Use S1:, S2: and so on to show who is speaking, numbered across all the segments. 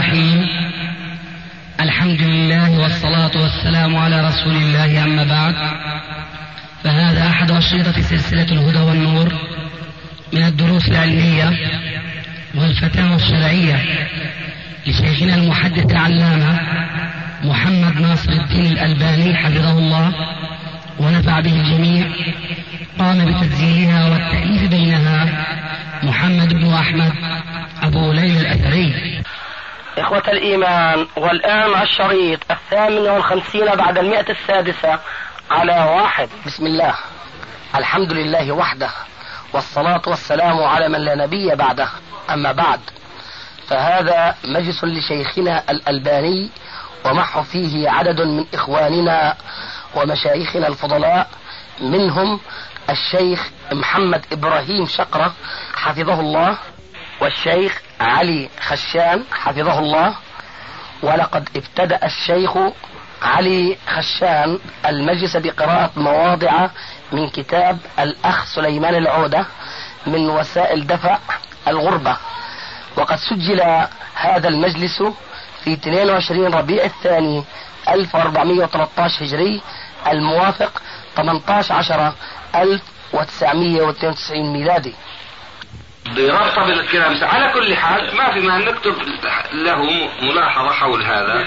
S1: الرحيم. الحمد لله والصلاة والسلام على رسول الله، أما بعد، فهذا أحد أشرطة سلسلة الهدى والنور من الدروس العلمية والفتاوى الشرعية لشيخنا المحدث العلامة محمد ناصر الدين الألباني حفظه الله ونفع به الجميع. قام بتسجيلها والتأليف بينها محمد بن أحمد أبو ليلى الأثري.
S2: إخوة الإيمان، والآن مع الشريط 58 بعد 106 على 1. بسم الله، الحمد لله وحده، والصلاة والسلام على من لا نبي بعده، أما بعد، فهذا مجلس لشيخنا الألباني، ومعه فيه عدد من إخواننا ومشايخنا الفضلاء، منهم الشيخ محمد إبراهيم شقرة حفظه الله، والشيخ علي خشان حفظه الله. ولقد ابتدأ الشيخ علي خشان المجلس بقراءة مواضع من كتاب الأخ سليمان العودة من وسائل دفع الغربة، وقد سجل هذا المجلس في 22 ربيع الثاني 1413 هجري، الموافق 18/10/1992 ميلادي.
S3: برابطة بالكلام. على كل حال ما في ما نكتب له ملاحظة حول هذا.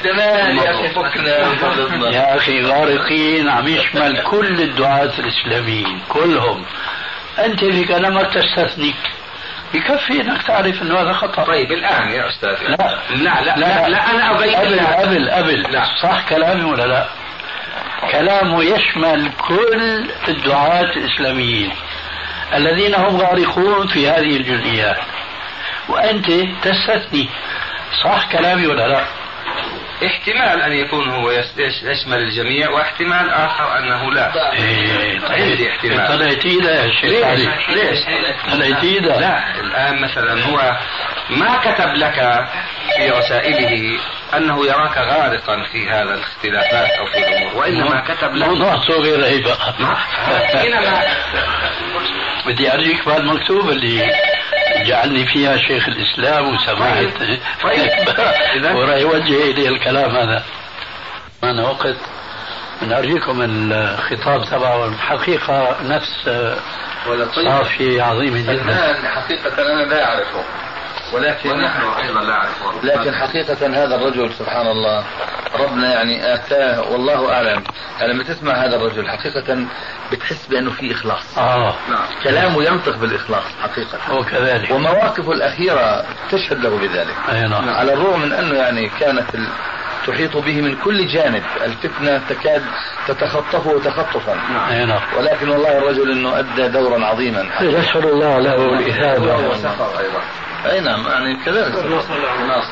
S4: يا أخي غارقين عم يشمل كل الدعاة الإسلاميين كلهم. أنت في كلامك تستثني، بكفي انك تعرف انه هذا خطأ.
S3: طيب الان يا استاذ،
S4: لا
S3: لا لا لا, لا انا ابين
S4: قبل لا. صح كلامي ولا لا؟ كلامه يشمل كل الدعاة الإسلاميين الذين هم غارقون في هذه الجزئيات، وأنت تستثني. صح كلامي ولا لا؟
S3: احتمال أن يكون هو يشمل الجميع، واحتمال آخر أنه لا. عندي احتمال.
S4: طلعتينا يا شيخ.
S3: ليش؟
S4: طلعتينا.
S3: لا، الآن مثلا هو ما كتب لك في رسائله أنه يراك غارقا في هذا الاختلافات أو في الأمور، وإنما كتب لك
S4: موضوع صغير أي بقى.
S3: حينما
S4: بدي أرجيك بهالمكتوبة اللي جعلني فيها شيخ الإسلام وسمعت ورأي يوجه إلي الكلام هذا. أنا وقت من أرجيكم الخطاب تبعه الحقيقة نفس صافي عظيم جدا.
S5: حقيقة أنا لا أعرفه، ولكن
S3: نحن أيضا لا أعرفه،
S5: لكن حقيقة هذا الرجل سبحان الله ربنا يعني آتاه والله أعلم. لما تسمع هذا الرجل حقيقة بتحس بأنه في إخلاص. كلامه ينطق بالإخلاص حقيقة،
S4: هو كذلك،
S5: ومواقفه الأخيرة تشهد له بذلك. على الرغم من أنه يعني كانت تحيط به من كل جانب، الفتنة تكاد تتخطفه تخطفا، ولكن والله الرجل أنه أدى دورا عظيما.
S4: نسأل الله له الإثابة
S5: وسخر أيضا. أي نعم، يعني كذلك ناصر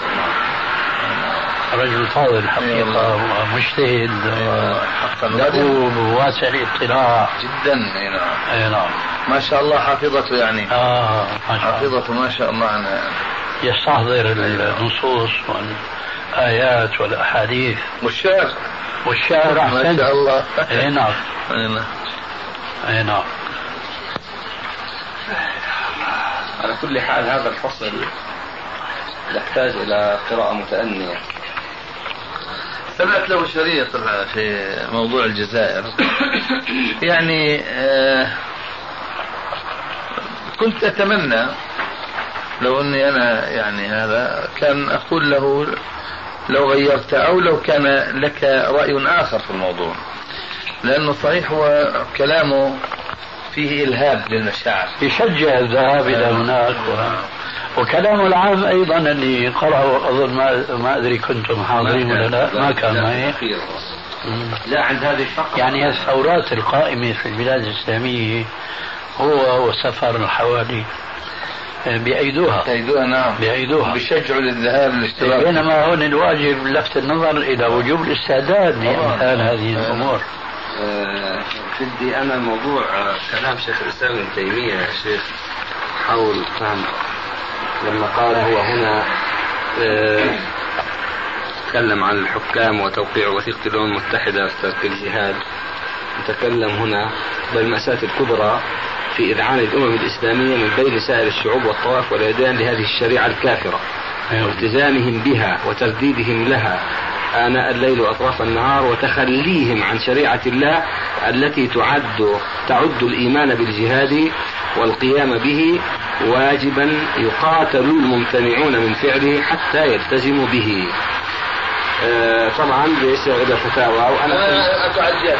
S4: رجل فاضل حقيقة، ومجتهد دؤوب وواسع الاطلاع
S5: جدا.
S4: اي نعم،
S5: ما شاء الله حافظته يعني.
S4: ما شاء الله.
S5: حافظته ما شاء الله يعني.
S4: يستحضر النصوص والآيات والأحاديث
S5: والشعر
S4: أحسن.
S5: ما شاء الله.
S4: اي نعم. اي نعم.
S3: على كل حال هذا الفصل يحتاج إلى قراءة متأنية.
S5: سمعت له شريط في موضوع الجزائر يعني كنت أتمنى لو أني أنا يعني هذا كان أقول له لو غيرت أو لو كان لك رأي آخر في الموضوع، لأنه صحيح هو كلامه فيه إلهاب للمشاعر،
S4: يشجع الذهاب إلى هناك وكلامه العام أيضا اللي قرأه أظن ما أدري كنتم حاضرين ولا لا، ما كان معي.
S3: لا عند هذه الفقرة
S4: يعني الثورات القائمة في البلاد الإسلامية هو وسفر الحوالي بأيدوها.
S5: نعم،
S4: بأيدوها
S5: بيشجعوا للذهاب للاشتراك.
S4: بينما هون الواجب لفت النظر إلى وجوب الاستعداد لإمثال هذه الأمور.
S3: بدي أنا موضوع كلام شيخ الإسلام ابن تيمية يا شيخ حول فهم، لما قال هو هنا تكلم عن الحكام وتوقيع وثيقة الأمم المتحدة في ترك الجهاد، نتكلم هنا بالمأساة الكبرى في إذعان الأمم الإسلامية من بين سائر الشعوب والطوائف والأديان لهذه الشريعة الكافرة والتزامهم بها وترديدهم لها آناء الليل وأطراف النهار وتخليهم عن شريعة الله التي تعد الإيمان بالجهاد والقيام به واجبا يقاتل الممتنعون من فعله حتى يلتزموا به. طبعا ليس غدا فتاوى
S5: وأنا أتعجب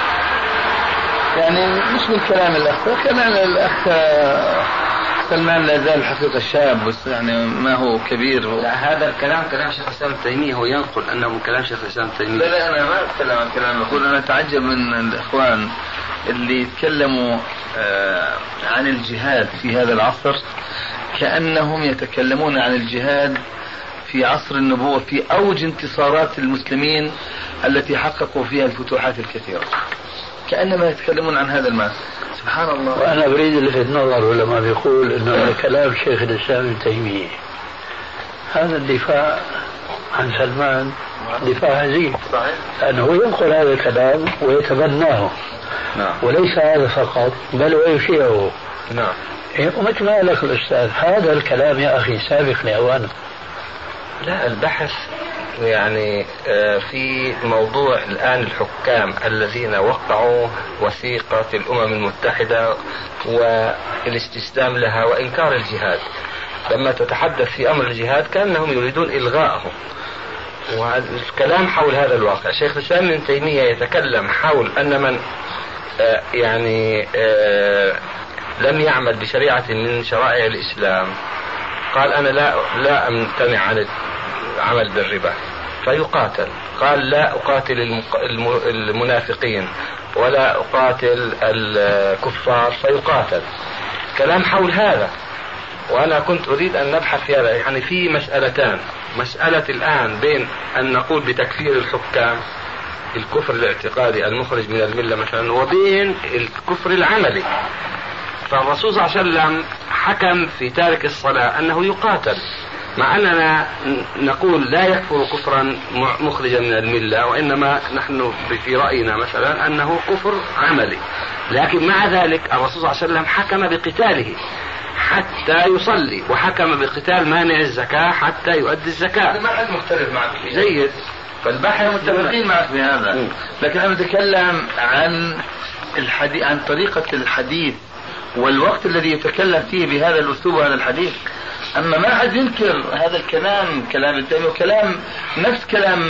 S5: يعني مش من كلام الأخ، كلام الأخ سلمان لا زال حقيقة شاب بس يعني ما هو كبير.
S3: لا هذا الكلام كلام شيخ الإسلام ابن تيمية، هو ينقل أنه من كلام شيخ الإسلام ابن تيمية.
S5: لا أنا ما أتكلم عن كلام، أقول أنا أتعجب من الإخوان اللي يتكلموا عن الجهاد في هذا العصر كأنهم يتكلمون عن الجهاد في عصر النبوة في أوج انتصارات المسلمين التي حققوا فيها الفتوحات الكثيرة، كأنما يتكلمون عن هذا المعنى. سبحان الله.
S4: وأنا أريد ألفت نظر لما بيقول إنه كلام شيخ الإسلام ابن تيمية، هذا الدفاع عن سلمان دفاع هزيل، لأنه ينقل هذا الكلام ويتبناه.
S3: نعم.
S4: وليس هذا فقط بل ويشيعه.
S3: نعم.
S4: ومثل ما قال لك الأستاذ هذا الكلام يا أخي سابق لأوانه.
S6: لا البحث يعني في موضوع الآن الحكام الذين وقعوا وثيقة الأمم المتحدة والاستسلام لها وإنكار الجهاد، لما تتحدث في أمر الجهاد كأنهم يريدون إلغاءه، والكلام حول هذا الواقع. شيخ الإسلام ابن تيمية يتكلم حول أن من لم يعمل بشريعة من شرائع الإسلام قال أنا لا أمتنع عن العمل بالربا فيقاتل، قال لا أقاتل المنافقين ولا أقاتل الكفار فيقاتل. كلام حول هذا، وأنا كنت أريد أن نبحث في هذا. يعني في مسألتان، مسألة الآن بين أن نقول بتكفير الحكام الكفر الاعتقادي المخرج من الملة مثلا، وبين الكفر العملي. فالرسول صلى الله عليه وسلم حكم في تارك الصلاة أنه يقاتل، مع أننا نقول لا يكفر كفرا مخرجا من الملة، وإنما نحن في رأينا مثلا أنه كفر عملي. لكن مع ذلك الرسول صلى الله عليه وسلم حكم بقتاله حتى يصلي، وحكم بقتال مانع الزكاة حتى يؤدي الزكاة.
S5: ما حد مختلف معك فيه.
S3: جيد.
S5: فالبحث متفقين معك في هذا. لكن أنا بتكلم عن الحديث، عن طريقة الحديث والوقت الذي يتكلم فيه بهذا الأسلوب وهذا الحديث. أما ما حد ينكر هذا الكلام، كلام التيمي وكلام نفس كلام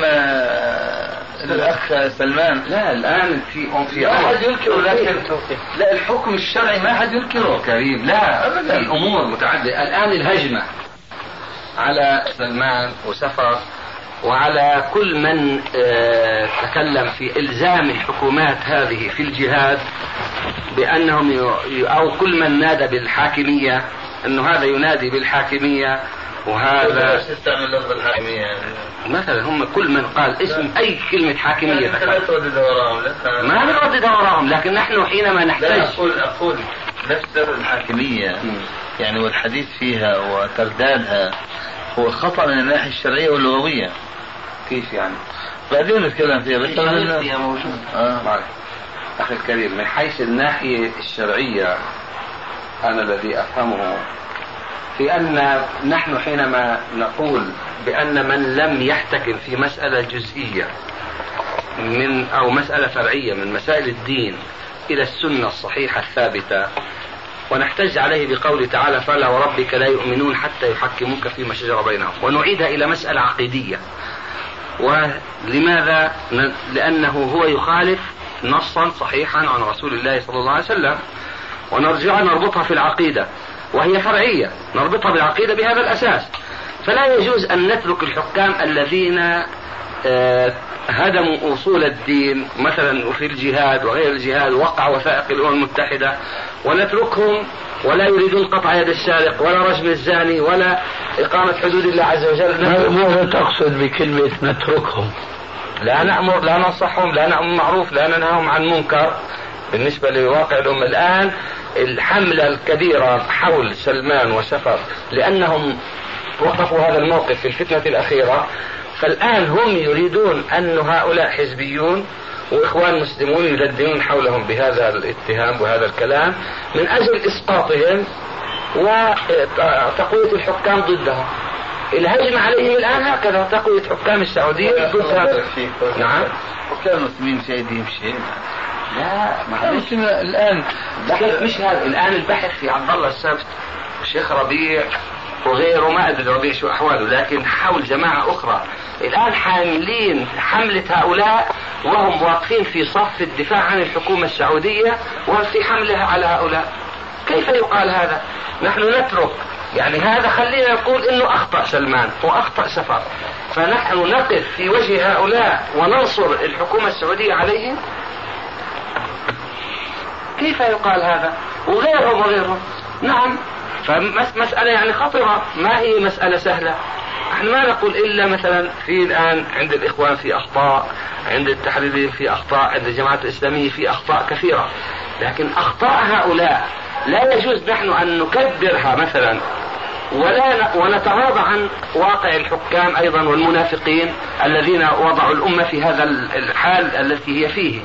S5: الأخ سلمان.
S3: لا الآن في
S5: ما حد ينكره، لكن لا الحكم الشرعي ما حد ينكره
S3: كريم. لا أبدا، الأمور متعددة. الآن الهجمة على سلمان وسفر وعلى كل من تكلم في إلزام الحكومات هذه في الجهاد بأنهم أو كل من نادى بالحاكمية أنه هذا ينادي بالحاكمية وهذا
S5: يستعمل لفظ الحاكمية
S3: مثلا. هم كل من قال اسم أي كلمة حاكمية
S5: لا تردد وراهم.
S3: ما نردد وراهم، لكن نحن حينما نحتاج
S5: أقول نفس الحاكمية يعني والحديث فيها وتردادها هو خطأ من الناحية الشرعية واللغوية.
S3: كيف يعني؟
S5: بعدين نتكلم فيها بس
S3: فيها موجود. أخي الكريم، من حيث الناحية الشرعية أنا الذي أفهمه في أن نحن حينما نقول بأن من لم يحتكم في مسألة جزئية من أو مسألة فرعية من مسائل الدين إلى السنة الصحيحة الثابتة، ونحتج عليه بقوله تعالى فلا وربك لا يؤمنون حتى يحكموك فيما شجر بينهم، ونعيدها إلى مسألة عقيدية. ولماذا؟ لأنه هو يخالف نصا صحيحا عن رسول الله صلى الله عليه وسلم، ونرجع نربطها في العقيدة وهي فرعية، نربطها بالعقيدة بهذا الأساس. فلا يجوز أن نترك الحكام الذين هدموا أصول الدين مثلا في الجهاد وغير الجهاد، وقع وثائق الأمم المتحدة، ونتركهم ولا يريدون قطع يد السارق ولا رجم الزاني ولا إقامة حدود الله عز وجل.
S4: ماذا تقصد بكلمة نتركهم؟
S3: لا نأمر، لا ننصحهم، لا نأمر معروف، لا ننهاهم عن منكر. بالنسبة لواقع الأمة الآن الحملة الكبيرة حول سلمان وسفر لأنهم وقفوا هذا الموقف في الفتنة الأخيرة، فالآن هم يريدون أن هؤلاء حزبيون وإخوان مسلمون يلدنون حولهم بهذا الاتهام وهذا الكلام من أجل إسقاطهم وتقوية الحكام ضدهم.
S6: الهجم عليهم الآن هكذا تقوية حكام السعودية ضد هذا. نعم.
S5: حكام المسلمين في أيديهم شيء.
S6: لا
S5: معلش الآن
S6: مش هذا. الآن البحث في عبد الله السبت الشيخ ربيع وغيره، ما أدري ربيع شو أحواله، لكن حول جماعة أخرى الآن حاملين حملة هؤلاء وهم واقفين في صف الدفاع عن الحكومة السعودية وفي حملها على هؤلاء. كيف يقال هذا؟ نحن نترك يعني هذا، خلينا نقول انه اخطأ سلمان واخطأ سفر، فنحن نقف في وجه هؤلاء وننصر الحكومة السعودية عليهم. كيف يقال هذا؟ وغيرهم. نعم. فمسألة يعني خطرة، ما هي مسألة سهلة. نحن ما نقول إلا مثلا في الآن عند الإخوان في أخطاء، عند التحريريين في أخطاء، عند الجماعة الإسلامية في أخطاء كثيرة، لكن أخطاء هؤلاء لا يجوز نحن أن نكبرها مثلا ونتغاضى عن واقع الحكام أيضا والمنافقين الذين وضعوا الأمة في هذا الحال التي هي فيه.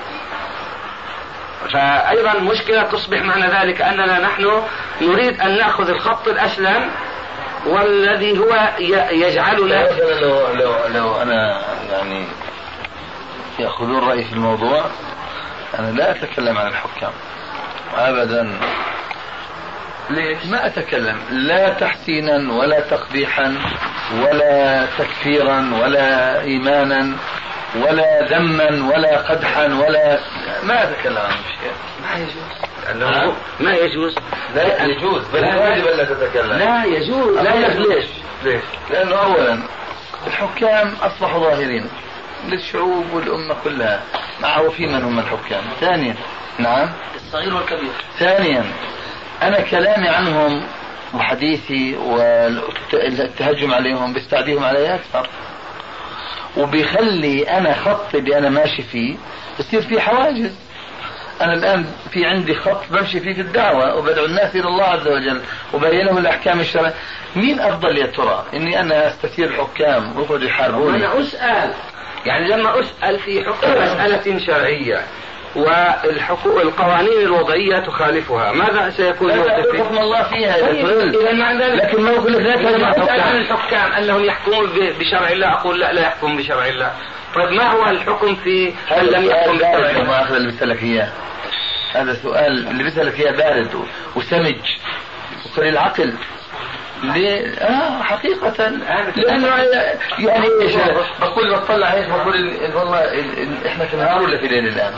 S6: فأيضا مشكلة تصبح معنى ذلك أننا نحن نريد أن نأخذ الخط الأسلم والذي هو يجعلنا
S5: لو أنا يعني يأخذون رأيي في الموضوع، أنا لا أتكلم عن الحكام أبدا. ليش؟ ما أتكلم لا تحسينا ولا تقبيحا ولا تكفيرا ولا إيمانا ولا ذما ولا قدحا ولا، ما أتكلم عن شيء.
S6: ما يجوز. ما يجوز.
S5: لا يجوز، بل واجب ألا تتكلم.
S6: لا يجوز. لا يجوز.
S5: ليش؟ لأنه أولا الحكام أصبحوا ظاهرين للشعوب والأمة كلها، معروفين من هم الحكام. ثانيا، نعم،
S6: الصغير والكبير.
S5: ثانيا، أنا كلامي عنهم وحديثي والتهجم عليهم بيستعديهم علي أكثر، وبيخلي أنا خطي اللي أنا ماشي فيه يصير فيه حواجز. أنا الآن في عندي خط بمشي فيه في الدعوة وبدعو الناس إلى الله عز وجل وبينهم الأحكام الشرعية. مين أفضل يا ترى؟ إني أنا أستثير الحكام ويقعدوا يحاربوني؟
S6: أنا أسأل، يعني لما أسأل في حكم مسألة شرعية والقوانين الوضعية تخالفها، ماذا سيكون موقفي؟
S5: حكم الله فيها.
S6: إذا معنى ذلك،
S5: لكن ما أقول لك
S6: لما أسأل عن الحكام أنهم يحكمون بشرع الله أقول لا يحكم بشرع الله. طيب ما هو الحكم في من لم يحكم بشرع الله؟
S5: ما أخذ اللي بيسألك إياه، هذا سؤال اللي بيسألك إياه بارد وسمج وقليل العقل. ليه؟ حقيقة لأنه يعني إيش بقول بطلع هيك بقول والله إحنا في نهار ولا في ليل الآن.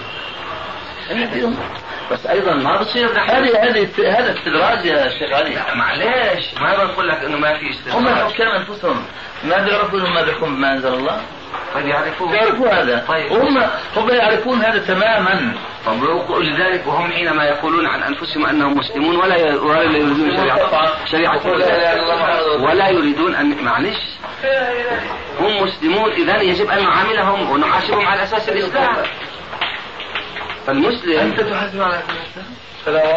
S6: بس أيضا ما بصير
S5: هذا استدراج يا شيخ علي.
S6: معليش، ما بقول لك إنه ما في استدراج.
S5: هم الحكام أنفسهم ما بيعرفوا إنهم ما بيحكموا بما أنزل الله.
S6: طيب
S5: يعرفوا هذا.
S6: طيب.
S5: هم يعرفون هذا تماما.
S6: طب لذلك وهم حينما يقولون عن أنفسهم أنهم مسلمون ولا يريدون شريعة ولا يريدون أن، معلش، هم مسلمون، إذن يجب أن نعاملهم ونحاسبهم على أساس الإسلام. فالمسلم
S5: أنت تحاسب على أساس الإسلام. السلام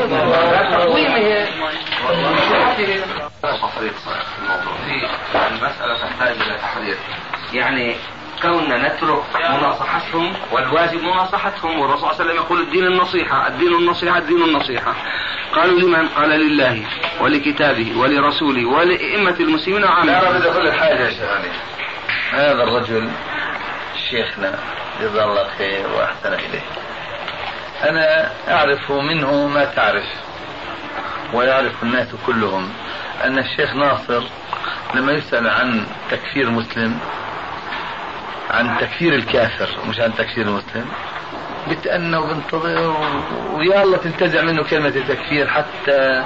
S6: عليكم. المسألة تحتاج إلى تحرير، يعني كوننا نترك مناصحتهم، والواجب مناصحتهم، والرسول صلى الله عليه وسلم يقول الدين النصيحة الدين النصيحة الدين النصيحة. قالوا لمن؟ قال لله ولكتابه ولرسوله ولأئمة المسلمين وعامة.
S5: لا بدي أقول لك حاجة يا شيخ علي. هذا الرجل شيخنا جزاه الله خير وأحسن إليه، أنا أعرف منه ما تعرف ويعرف الناس كلهم أن الشيخ ناصر لما يسأل عن تكفير مسلم، عن تكفير الكافر مش عن تكفير المسلم، بتأنى وبنتظر ويا الله تنتزع منه كلمة التكفير حتى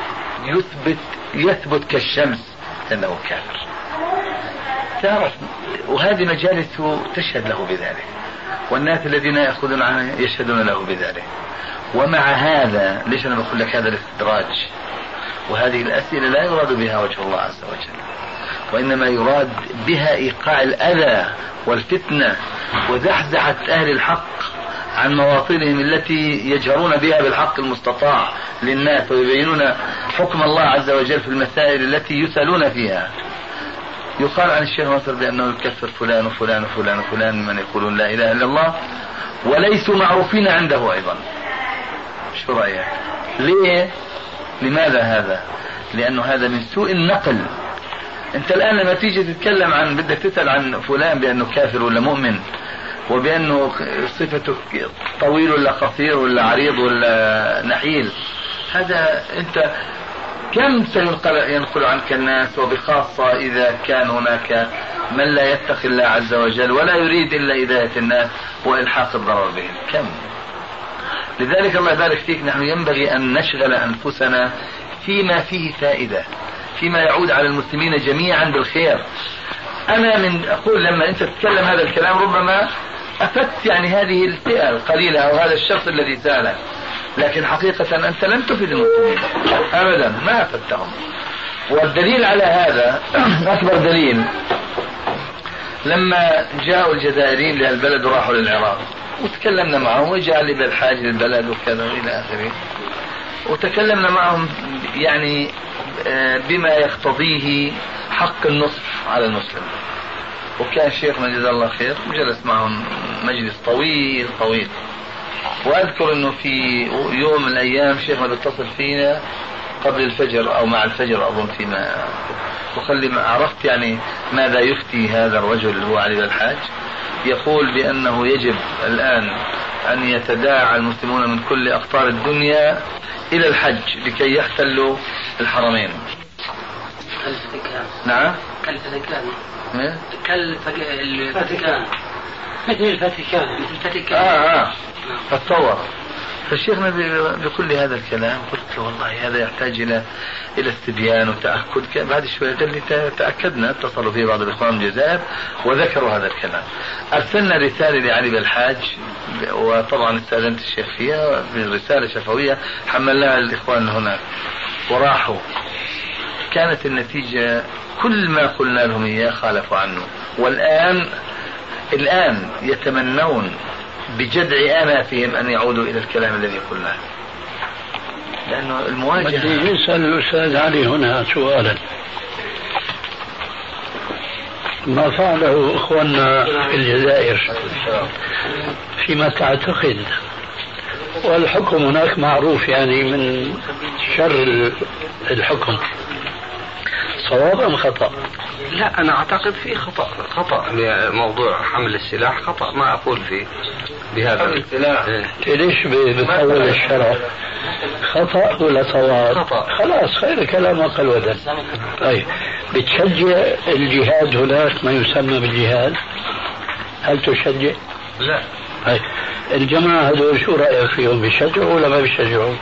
S5: يثبت كالشمس أنه كافر. تعرف، وهذه مجالسه تشهد له بذلك، والناس الذين يأخذون عنه يشهدون له بذلك. ومع هذا ليش أنا بقول لك هذا الاستدراج وهذه الأسئلة لا يراد بها وجه الله عز وجل، وإنما يراد بها إيقاع الأذى والفتنة وزحزحة أهل الحق عن مواطنهم التي يجهرون بها بالحق المستطاع للناس ويبينون حكم الله عز وجل في المسائل التي يسألون فيها. يقال عن الشيخ ناصر بأنه يكفر فلان وفلان وفلان وفلان من يقولون لا إله إلا الله وليسوا معروفين عنده أيضا. شو رأيك؟ ليه؟ لماذا هذا؟ لأنه هذا من سوء النقل انت الان لما تيجي تتكلم عن بدك تسأل عن فلان بانه كافر ولا مؤمن، وبانه صفته طويل ولا قصير ولا عريض ولا نحيل، هذا انت كم سينقل عنك الناس، وبخاصة إذا كان هناك من لا يتقي الله عز وجل ولا يريد إلا هداية الناس وإلحاق الضرر بهم، كم. لذلك الله يبارك فيك، نحن ينبغي أن نشغل أنفسنا فيما فيه فائدة، فيما يعود على المسلمين جميعا بالخير. أنا من أقول لما أنت تتكلم هذا الكلام ربما أفدت يعني هذه الفئة القليلة أو هذا الشخص الذي سألك، لكن حقيقة أنت لم تفد المسلمين أبدا، ما أفدتهم. والدليل على هذا أكبر دليل لما جاءوا الجزائريين للبلد وراحوا للعراق وتكلمنا معهم، وجاء لي بالحاج للبلد وكذا إلى آخره، وتكلمنا معهم يعني بما يقتضيه حق النصف على المسلم. وكان شيخنا جزاه الله خير وجلس معهم مجلس طويل طويل. وأذكر أنه في يوم من الأيام شيخنا بيتصل فينا قبل الفجر أو مع الفجر أظن، فيما وخلي ما عرفت يعني ماذا يفتي هذا الرجل اللي هو علي الحاج. يقول بأنه يجب الآن أن يتداعى المسلمون من كل أقطار الدنيا إلى الحج لكي يحتلوا الحرمين. نعم
S1: كالفاتيكان.
S5: كالفاتيكان
S1: مثل الفاتيكان.
S5: فتصور. فالشيخنا بيقول لي هذا الكلام، قلت له والله هذا يحتاج إلى استبيان وتأكد. بعد شوية قال لي تأكدنا، اتصلوا فيه بعض الإخوان من الجزائر وذكروا هذا الكلام. أرسلنا رسالة لعلي بالحاج، وطبعا استأذنت الشيخ فيها برسالة شفوية حملناها للإخوان هناك وراحوا. كانت النتيجة كل ما قلنا لهم إياه خالفوا عنه، والآن يتمنون بجدع آنافهم أن يعودوا إلى الكلام الذي قلناه، لأنه المواجهة.
S4: بدي يسأل الأستاذ علي هنا سؤالا، ما فعله إخواننا في الجزائر فيما تعتقد، والحكم هناك معروف يعني من شر الحكم، صواب أم خطأ؟
S6: لا، أنا أعتقد فيه خطأ موضوع حمل السلاح، خطأ ما أقول فيه بهذا
S5: السلاح.
S4: ليش بتحول الشرع خطأ ولا صواب؟
S6: خطأ.
S4: خلاص خير كلام وقل ودل. طيب بتشجع الجهاد هناك ما يسمى بالجهاد؟ هل تشجع؟
S6: لا.
S4: طيب الجماعة هذول شو رأيك فيهم، بيشجعوا ولا ما بيشجعوا؟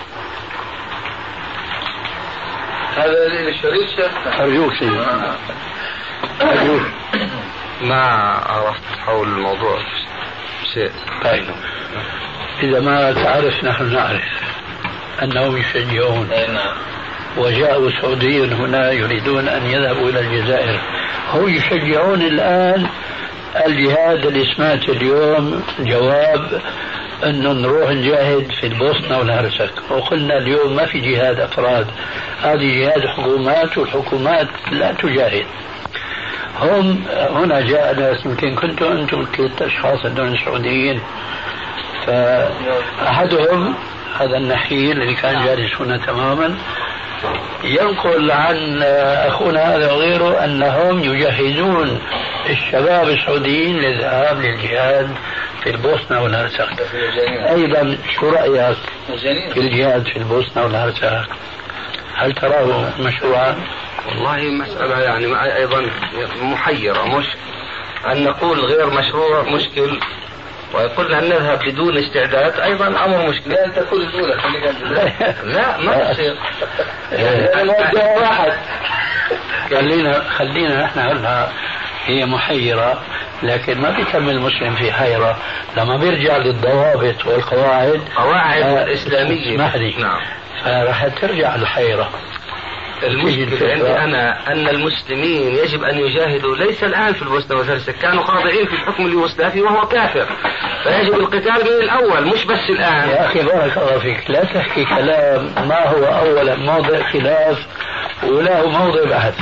S5: هذا الشريف شيخ
S4: أرجوك سيدي. أرجوك.
S6: ما عرفت حول الموضوع شيء.
S4: طيب إذا ما تعرف نحن نعرف أنهم يشجعون، وجاءوا سعوديين هنا يريدون أن يذهبوا إلى الجزائر، هم يشجعون الآن الجهاد اللي سمعت اليوم جواب أنه نروح نجاهد في البوسنة والهرسك، وقلنا اليوم ما في جهاد أفراد، هذه جهاد حكومات، والحكومات لا تجاهد. هم هنا جاء ناس يمكن كنتم أنتم 3 أشخاص هذول سعوديين، فأحدهم هذا النحيل اللي كان جالس هنا تماما ينقل عن أخونا هذا وغيره أنهم يجهزون الشباب السعوديين للذهاب للجهاد في البوسنة والهرسك. أيضا شو رأيك في الجهاد في البوسنة والهرسك؟ هل تراه مشروعا؟
S6: والله مسألة يعني أيضا محيرة، مش أن نقول غير مشروع مشكل، ويقول أن نذهب بدون استعداد أيضا أمر مشكل.
S5: لا أنت تقول الأولى
S6: لا ما يصير.
S5: يعني واحد.
S4: خلينا احنا هلا هي محيرة، لكن ما بيكمل المسلم في حيرة لما بيرجع للضوابط والقواعد
S6: الإسلامية.
S4: نعم. فراح ترجع الحيرة.
S6: المشكلة عندي أنا أن المسلمين يجب أن يجاهدوا، ليس الآن في البوسنة والهرسك، كانوا خاضعين في الحكم اليوغوسلافي وهو كافر، فيجب القتال من الأول مش بس الآن.
S4: يا أخي بارك الله فيك، لا تحكي كلام ما هو أولا موضع خلاف ولا هو موضع بحث،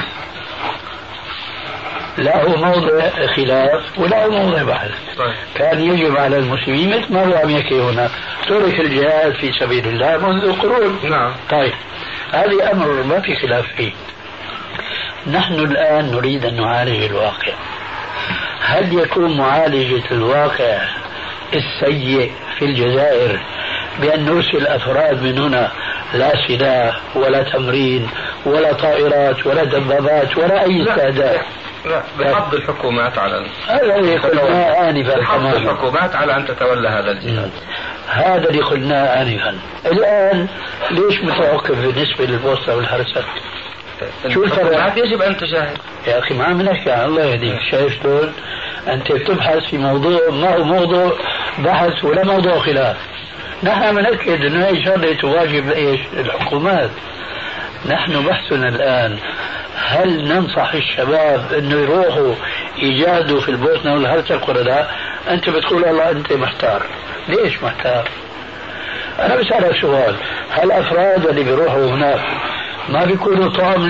S4: لا هو موضع خلاف ولا هو موضع بحث.
S6: طيب.
S4: كان يجب على المسلمين مثل ما هو عم يحكي هنا ترك الجهاد في سبيل الله منذ قرون.
S6: نعم.
S4: طيب هذه أمر ما في خلاف فيه، نحن الآن نريد أن نعالج الواقع. هل يكون معالجة الواقع السيء في الجزائر بأن نرسل أفراد من هنا لا سلاح ولا تمرين ولا طائرات ولا دبابات ولا أي استعداد؟
S6: لا، بحض الحكومات على
S4: هذا اللي قلناه آنفا.
S6: بحض الحكومات على أن تتولى هذا الجهاد.
S4: هذا اللي قلناه آنفا. الآن ليش متوقف بالنسبة للبوسنة والهرسك؟ شو الفرق؟
S6: يجب أن تشاهد
S4: يا أخي ما عم نحكي عن الله يهديك. شايف شلون؟ أنت بتبحث في موضوع ما هو موضوع بحث ولا موضوع خلاف. نحن عم نأكد أنه هي شغلة تواجب إيش؟ الحكومات. نحن بحثنا الآن هل ننصح الشباب أنه يروحوا يجاهدوا في البوسنة والهرسك ولا لا؟ أنت بتقول والله أنت محتار. ليش محتار؟ أنا بسألك سؤال، هل الأفراد اللي بيروحوا هناك ما بيكونوا طعم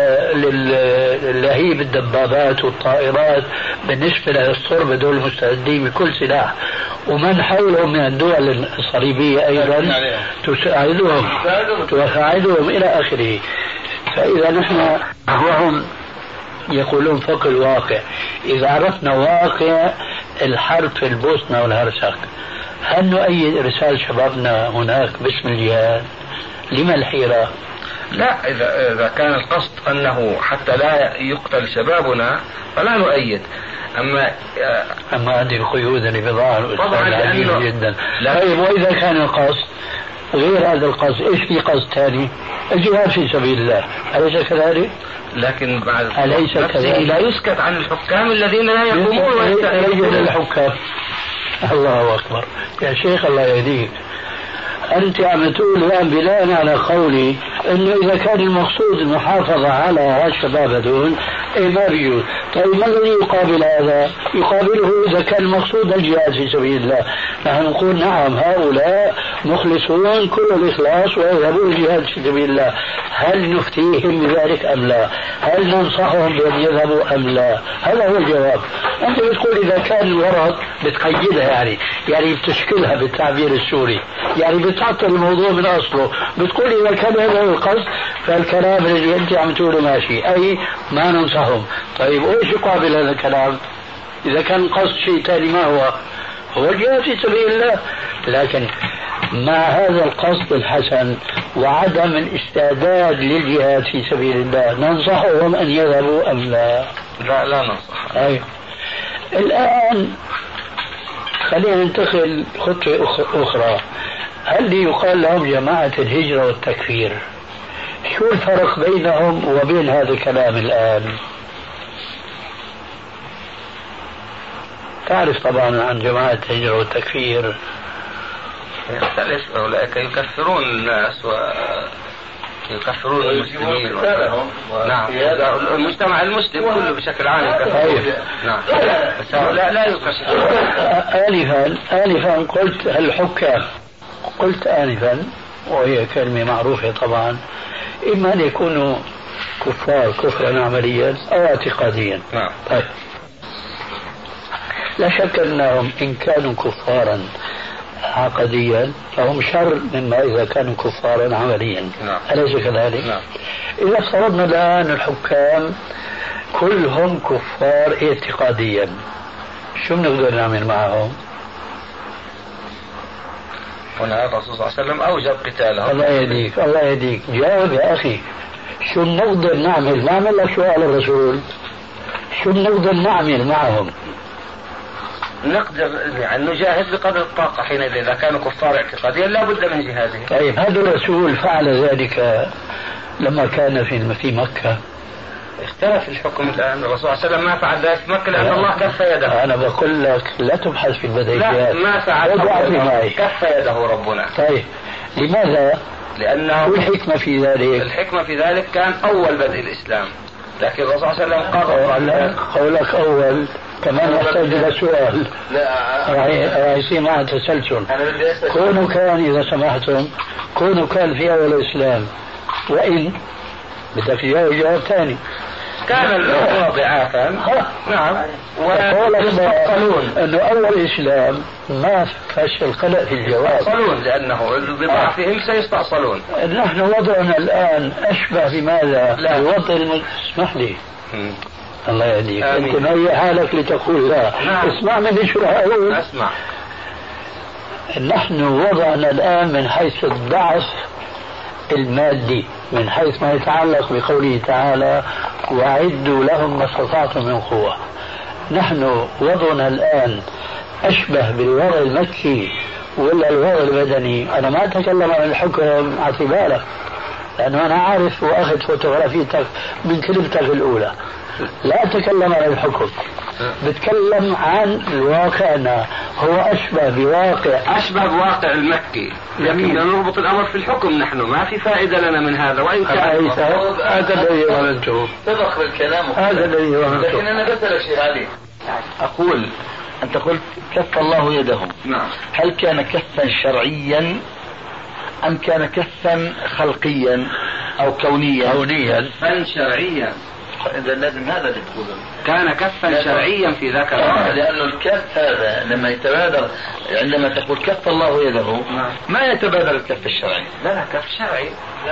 S4: للهيب الدبابات والطائرات بالنسبة للصرب دول المستعدين بكل سلاح ومن حولهم من الدول الصليبية أيضا تساعدهم إلى آخره؟ فإذا نحن وهم يقولون فوق الواقع. إذا عرفنا واقع الحرب في البوسنة والهرسك هل نؤيد إرسال شبابنا هناك باسم الجهاد؟ لما الحيرة؟
S6: لا، إذا كان القصد أنه حتى لا يقتل شبابنا فلا نؤيد. أما
S4: هذه القيود اللي بضاعة
S6: طبعا
S4: عجيب جدا. طيب وإذا كان القصد غير هذا القصد، إيش في قصد ثاني؟ الجهاد في سبيل الله، أليس كذلك؟
S6: لكن بعد
S4: أليس كذلك؟
S6: لا يسكت عن الحكام الذين لا يقومون
S4: ويستأذنون الحكام. الله أكبر يا شيخ الله يهديك. أنت عم تقول الآن بناء على قولي أنه إذا كان المقصود المحافظة على الشباب هذول ما بيجوز. طيب ما الذي يقابل هذا؟ يقابله إذا كان المقصود الجهاد في سبيل الله. نحن نقول نعم هؤلاء مخلصون كل الإخلاص ويذهبون الجهاد في سبيل الله. هل نفتيهم بذلك أم لا؟ هل ننصحهم بأن يذهبوا أم لا؟ هذا هو الجواب. أنت بتقول إذا كان الورق بتقيدها يعني بتشكلها بالتعبير السوري، يعني بتعطل الموضوع من أصله. بتقول إذا كان هذا القصد فالكلام الذي أنت عم تقوله ماشي، أي ما ننصحهم. طيب وإيش يقابل هذا الكلام؟ إذا كان القصد شيء ثاني ما هو الجهاد في سبيل الله. لكن مع هذا القصد الحسن وعدم الاستعداد للجهاد في سبيل الله ننصحهم أن يذهبوا أم لا؟
S6: لا ننصح.
S4: أي الآن خلينا ننتقل خطوة أخرى. هل يقال لهم جماعة الهجرة والتكفير؟ شو الفرق بينهم وبين هذا الكلام الآن؟ تعرف طبعا عن جماعة الهجرة والتكفير.
S6: يختلف. أولئك يكفرون الناس ويكفرون المسلمين نعم المجتمع المسلم كله بشكل عام يكفر. نعم بس لا يكفر.
S4: آنفا قلت الحكام، قلت آنفا وهي كلمة معروفة طبعا، إما أن يكونوا كفار كفرا عمليا أو اعتقاديا.
S6: نعم.
S4: طيب لا شك أنهم إن كانوا كفارا عقديا فهم شر مما إذا كانوا كفارا عمليا.
S6: نعم.
S4: أليس كذلك؟
S6: نعم.
S4: إذا افترضنا الآن الحكام كلهم كفار اعتقاديا شو بنقدر نعمل معهم؟
S6: هنا الرسول صلى الله عليه وسلم أوجب قتالهم.
S4: الله يهديك جاوب يا أخي. شو بنقدر نعمل؟ ما عمل لك سؤال الرسول. شو بنقدر نعمل معهم؟
S6: نقدر يعني نجاهد بقدر الطاقة حينئذ إذا كانوا كفار اعتقاديا لا بد من جهادهم.
S4: طيب هذا الرسول فعل ذلك لما كان في مكة.
S6: اختلف الحكم الآن. الرسول صلى الله عليه وسلم ما فعل ذلك في مكة لأن الله كف يده.
S4: أنا بقول لك لا تبحث في البديهيات.
S6: لا ما فعل كف يده ربنا.
S4: طيب لماذا؟
S6: لأنه
S4: الحكمة في ذلك.
S6: الحكمة في ذلك كان أول بدء الإسلام، لكن الرسول صلى الله عليه وسلم قرر.
S4: قولك أول كمان يحتاج إلى سؤال. راح يصير معها تسلسل. كونوا كان إذا سمحتم كونوا كان في أول الإسلام وإن بدك تجاوب جواب ثاني.
S3: كان الأخوة ضعافا نعم
S4: ويستأصلون أنه أول الإسلام ما فش الخلق في الجواب
S3: يستأصلون لأنه بضعفهم سيستأصلون.
S4: نحن وضعنا الآن أشبه بماذا؟ بوضع اسمح لي الله يهديك أنت مهيئ حالك لتقول لا اسمع مني شو راح أقول.
S3: أسمع.
S4: نحن وضعنا الآن من حيث الضعف المادي من حيث ما يتعلق بقوله تعالى وأعدوا لهم ما استطعتم من قوة. نحن وضعنا الآن أشبه بالوضع المكي ولا الوضع المدني. أنا ما أتكلم عن الحكم اعتبارك لأنه أنا عارف وأخذ فوتوغرافيتك من كلمتك الأولى. لا أتكلم عن الحكم بتكلم عن واقعنا هو أشبه بواقع
S3: المكي لكن نربط الأمر في الحكم. نحن ما في فائدة لنا من هذا وإن كان
S4: هذا الذي ظننته
S5: تضخ الكلام
S4: هذا الذي ظننته.
S5: لكن أنا بسألك شيء علي أقول أنت قلت كف الله يدهم.
S3: نعم.
S5: هل كان كفا شرعيا أم كان كفا خلقيا أو كونيا؟
S3: كفا شرعيا.
S5: إذا لازم هذا اللي تقوله
S3: كان كفا شرعيا في ذاك الوقت
S5: لأنه الكف هذا لما يتبادر عندما تقول كف الله يده ما يتبادر الكف الشرعي.
S3: لا كف شرعي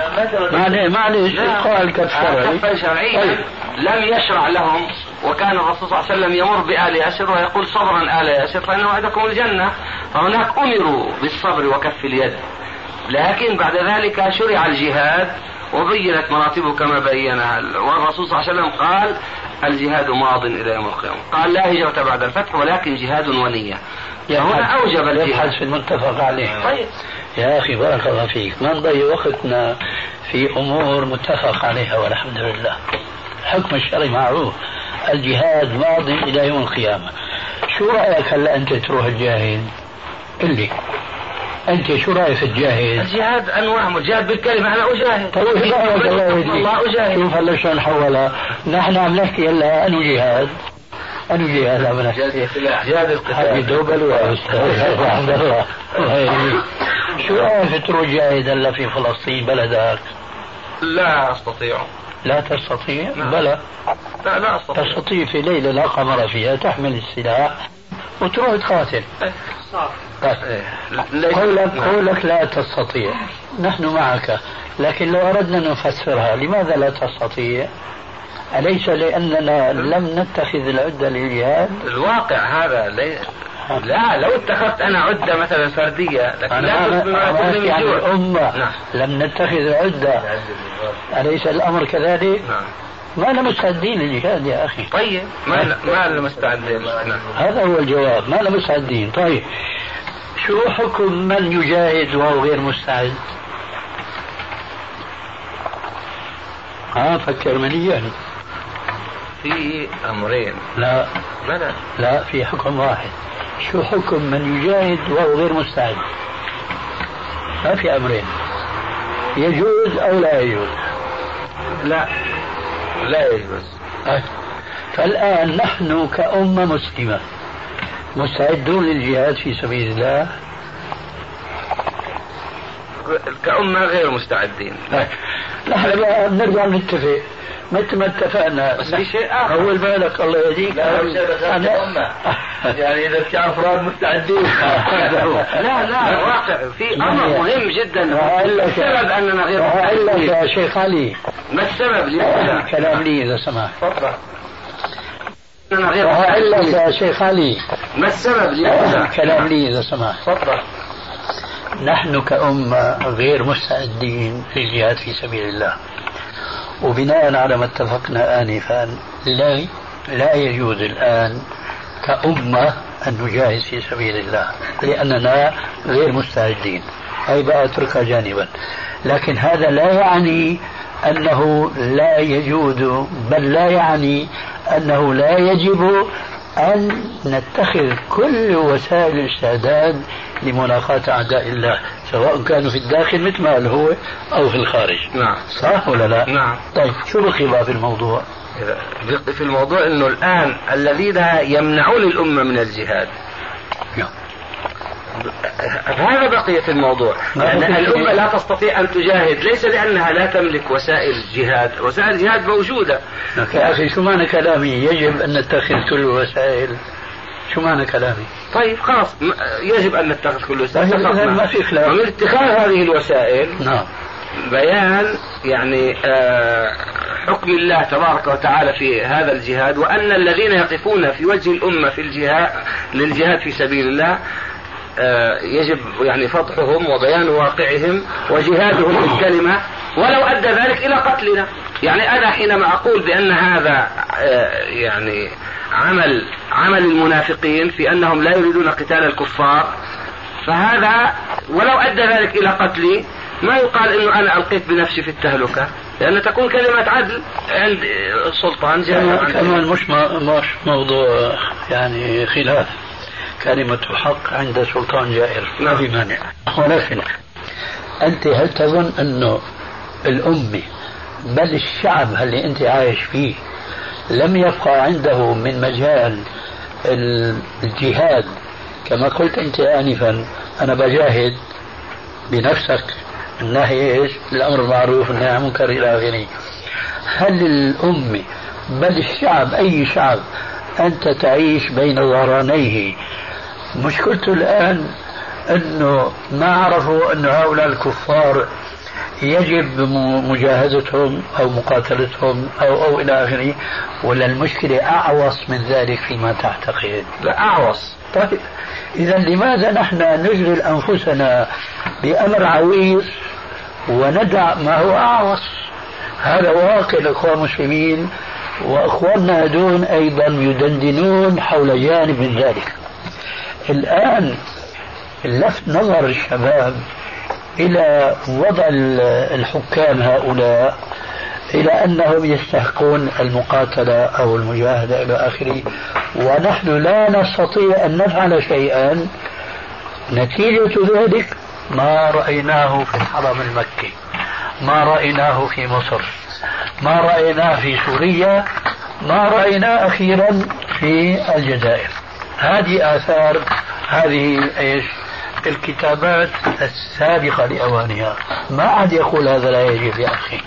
S4: معليش قال كف شرعي
S3: كفا شرعيا لم يشرع لهم. وكان الرسول صلى الله عليه وسلم يمر بآل ياسر ويقول صبرا آل ياسر فإن وعدكم الجنة. فهناك أمروا بالصبر وكف اليد لكن بعد ذلك شرع الجهاد وبينت مراتبه كما بينها. والرسول صلى الله عليه وسلم قال الجهاد ماض إلى يوم القيامة. قال لا هجرة بعد الفتح ولكن جهاد ونية. هنا أوجب الجهاد.
S4: يبحث في المتفق عليه.
S3: طيب
S4: يا أخي بارك الله فيك ما نضيع وقتنا في أمور متفق عليها والحمد لله. حكم الشرعي معروف الجهاد ماض إلى يوم القيامة. شو رأيك هلا أنت تروح الجاهد؟ قل لي أنت شو رأيك في الجاهد؟
S3: الجهاد أنواع. الجهاد بالكلمة أنا أجاهد.
S4: طيب الله أجاهد. شوف هلا شو نحولها. نحن عم نحكي هلا أنو جهاد عم نحكي
S3: جهاد القتال.
S4: دوبل وأستاذ عبد الله. شو رأيك في تروح جاهد هلا في فلسطين بلدك؟
S3: لا أستطيع.
S4: لا تستطيع؟ بلى
S3: لا أستطيع.
S4: تستطيع في ليلة لا قمر فيها تحمل السلاح وتروح تقاتل. قولك لا تستطيع نحن معك لكن لو أردنا أن نفسرها لماذا لا تستطيع؟ أليس لأننا لم نتخذ العدة للجهاد؟
S3: الواقع هذا لا لو اتخذت أنا عدة مثلا فردية لكن لا تسمى
S4: يعني الأمة لم نتخذ العدة. أليس الأمر كذلك؟ ما أنا مستعدين للجهاد يا أخي.
S3: طيب ما أنا مستعدين.
S4: هذا هو الجواب ما أنا مستعدين. طيب شو حكم من يجاهد وهو غير مستعد؟ فكر مليا.
S3: في أمرين.
S4: لا في حكم واحد. شو حكم من يجاهد وهو غير مستعد؟ ما في أمرين يجوز أو لا يجوز.
S3: لا يجوز.
S4: فالآن نحن كأمة مسلمة مستعدون للجهاد في سبيل الله؟
S3: كأمة غير مستعدين.
S4: نحن بقى بنرجع نتفق مثل ما اتفقنا.
S3: بس في شيء آخر.
S4: أول بالك الله يهديك.
S5: أنا يعني إذا في أفراد مستعدين.
S3: لا واقع في أمر مهم جدا. السبب أننا غير مستعدين.
S4: يا شيخ علي
S3: ما السبب لماذا؟
S4: كلام لي إذا سمحت.
S3: تفضل.
S4: يا شيخ علي
S3: ما السبب لماذا؟
S4: كلام لي إذا سمحت.
S3: تفضل.
S4: نحن كأمة غير مستعدين للجهاد في سبيل الله وبناء على ما اتفقنا آنفا لا يجوز الآن كأمة أن نجاهد في سبيل الله لأننا غير مستعدين. هاي بقى اتركها جانبا. لكن هذا لا يعني أنه لا يجوز بل لا يعني أنه لا يجب أن نتخذ كل وسائل الاستعداد لملاقاة أعداء الله سواء كانوا في الداخل مثل ما قال هو أو في الخارج.
S3: نعم.
S4: صح ولا لا؟
S3: نعم.
S4: طيب شو بقي في الموضوع؟
S3: بقي في الموضوع أنه الآن الذين يمنعون الأمة من الجهاد
S6: هذا بقية الموضوع. لأن الأمة لا تستطيع أن تجاهد ليس لأنها لا تملك وسائل الجهاد، وسائل الجهاد موجودة.
S4: يا أخي شو معنى كلامي يجب أن نتخذ كل الوسائل؟ شو معنى كلامي؟
S6: طيب خلاص يجب أن نتخذ كل الوسائل.
S4: ما في خلاف.
S6: ومن اتخاذ هذه الوسائل
S4: نعم
S6: بيان يعني حكم الله تبارك وتعالى في هذا الجهاد، وأن الذين يقفون في وجه الأمة في الجهاد للجهاد في سبيل الله يجب يعني فضحهم وبيان واقعهم وجهادهم بالكلمة ولو أدى ذلك إلى قتلنا. يعني أنا حينما أقول بأن هذا يعني عمل المنافقين في أنهم لا يريدون قتال الكفار، فهذا ولو أدى ذلك إلى قتلي ما يقال إنه أنا ألقيت بنفسي في التهلكة، لأن تكون كلمة عدل عند سلطان جائر.
S4: كمان مش موضوع يعني خلاف، كلمة حق عند سلطان جائر ما في مانع. ولكن أنت هل تظن أنه الأمة بل الشعب اللي أنت عايش فيه لم يبقى عنده من مجال الجهاد كما قلت أنت آنفا أنا بجاهد بنفسك من ناحية إيش؟ الأمر المعروف والنهي عن المنكر إلى آخره. هل الأمة بل الشعب أي شعب أنت تعيش بين ظهرانيه؟ مشكلته الآن أنه ما عرفوا أن هؤلاء الكفار يجب مجاهدتهم أو مقاتلتهم أو إلى آخره، ولا المشكلة أعوص من ذلك فيما تعتقد؟
S6: لا أعوص.
S4: طيب إذا لماذا نحن نشغل أنفسنا بأمر عويص وندع ما هو أعوص؟ هذا واقع الأخوة المسلمين، وأخواننا هدون أيضا يدندنون حول جانب من ذلك. الآن لفت نظر الشباب إلى وضع الحكام هؤلاء إلى أنهم يستحقون المقاتلة أو المجاهدة إلى آخره، ونحن لا نستطيع أن نفعل شيئا. نتيجة ذلك ما رأيناه في الحرم المكي، ما رأيناه في مصر، ما رأيناه في سوريا، ما رأيناه أخيرا في الجزائر. هذه آثار هذه الكتابات السابقة لأوانها. ما أحد يقول هذا لا يجب يا أخي.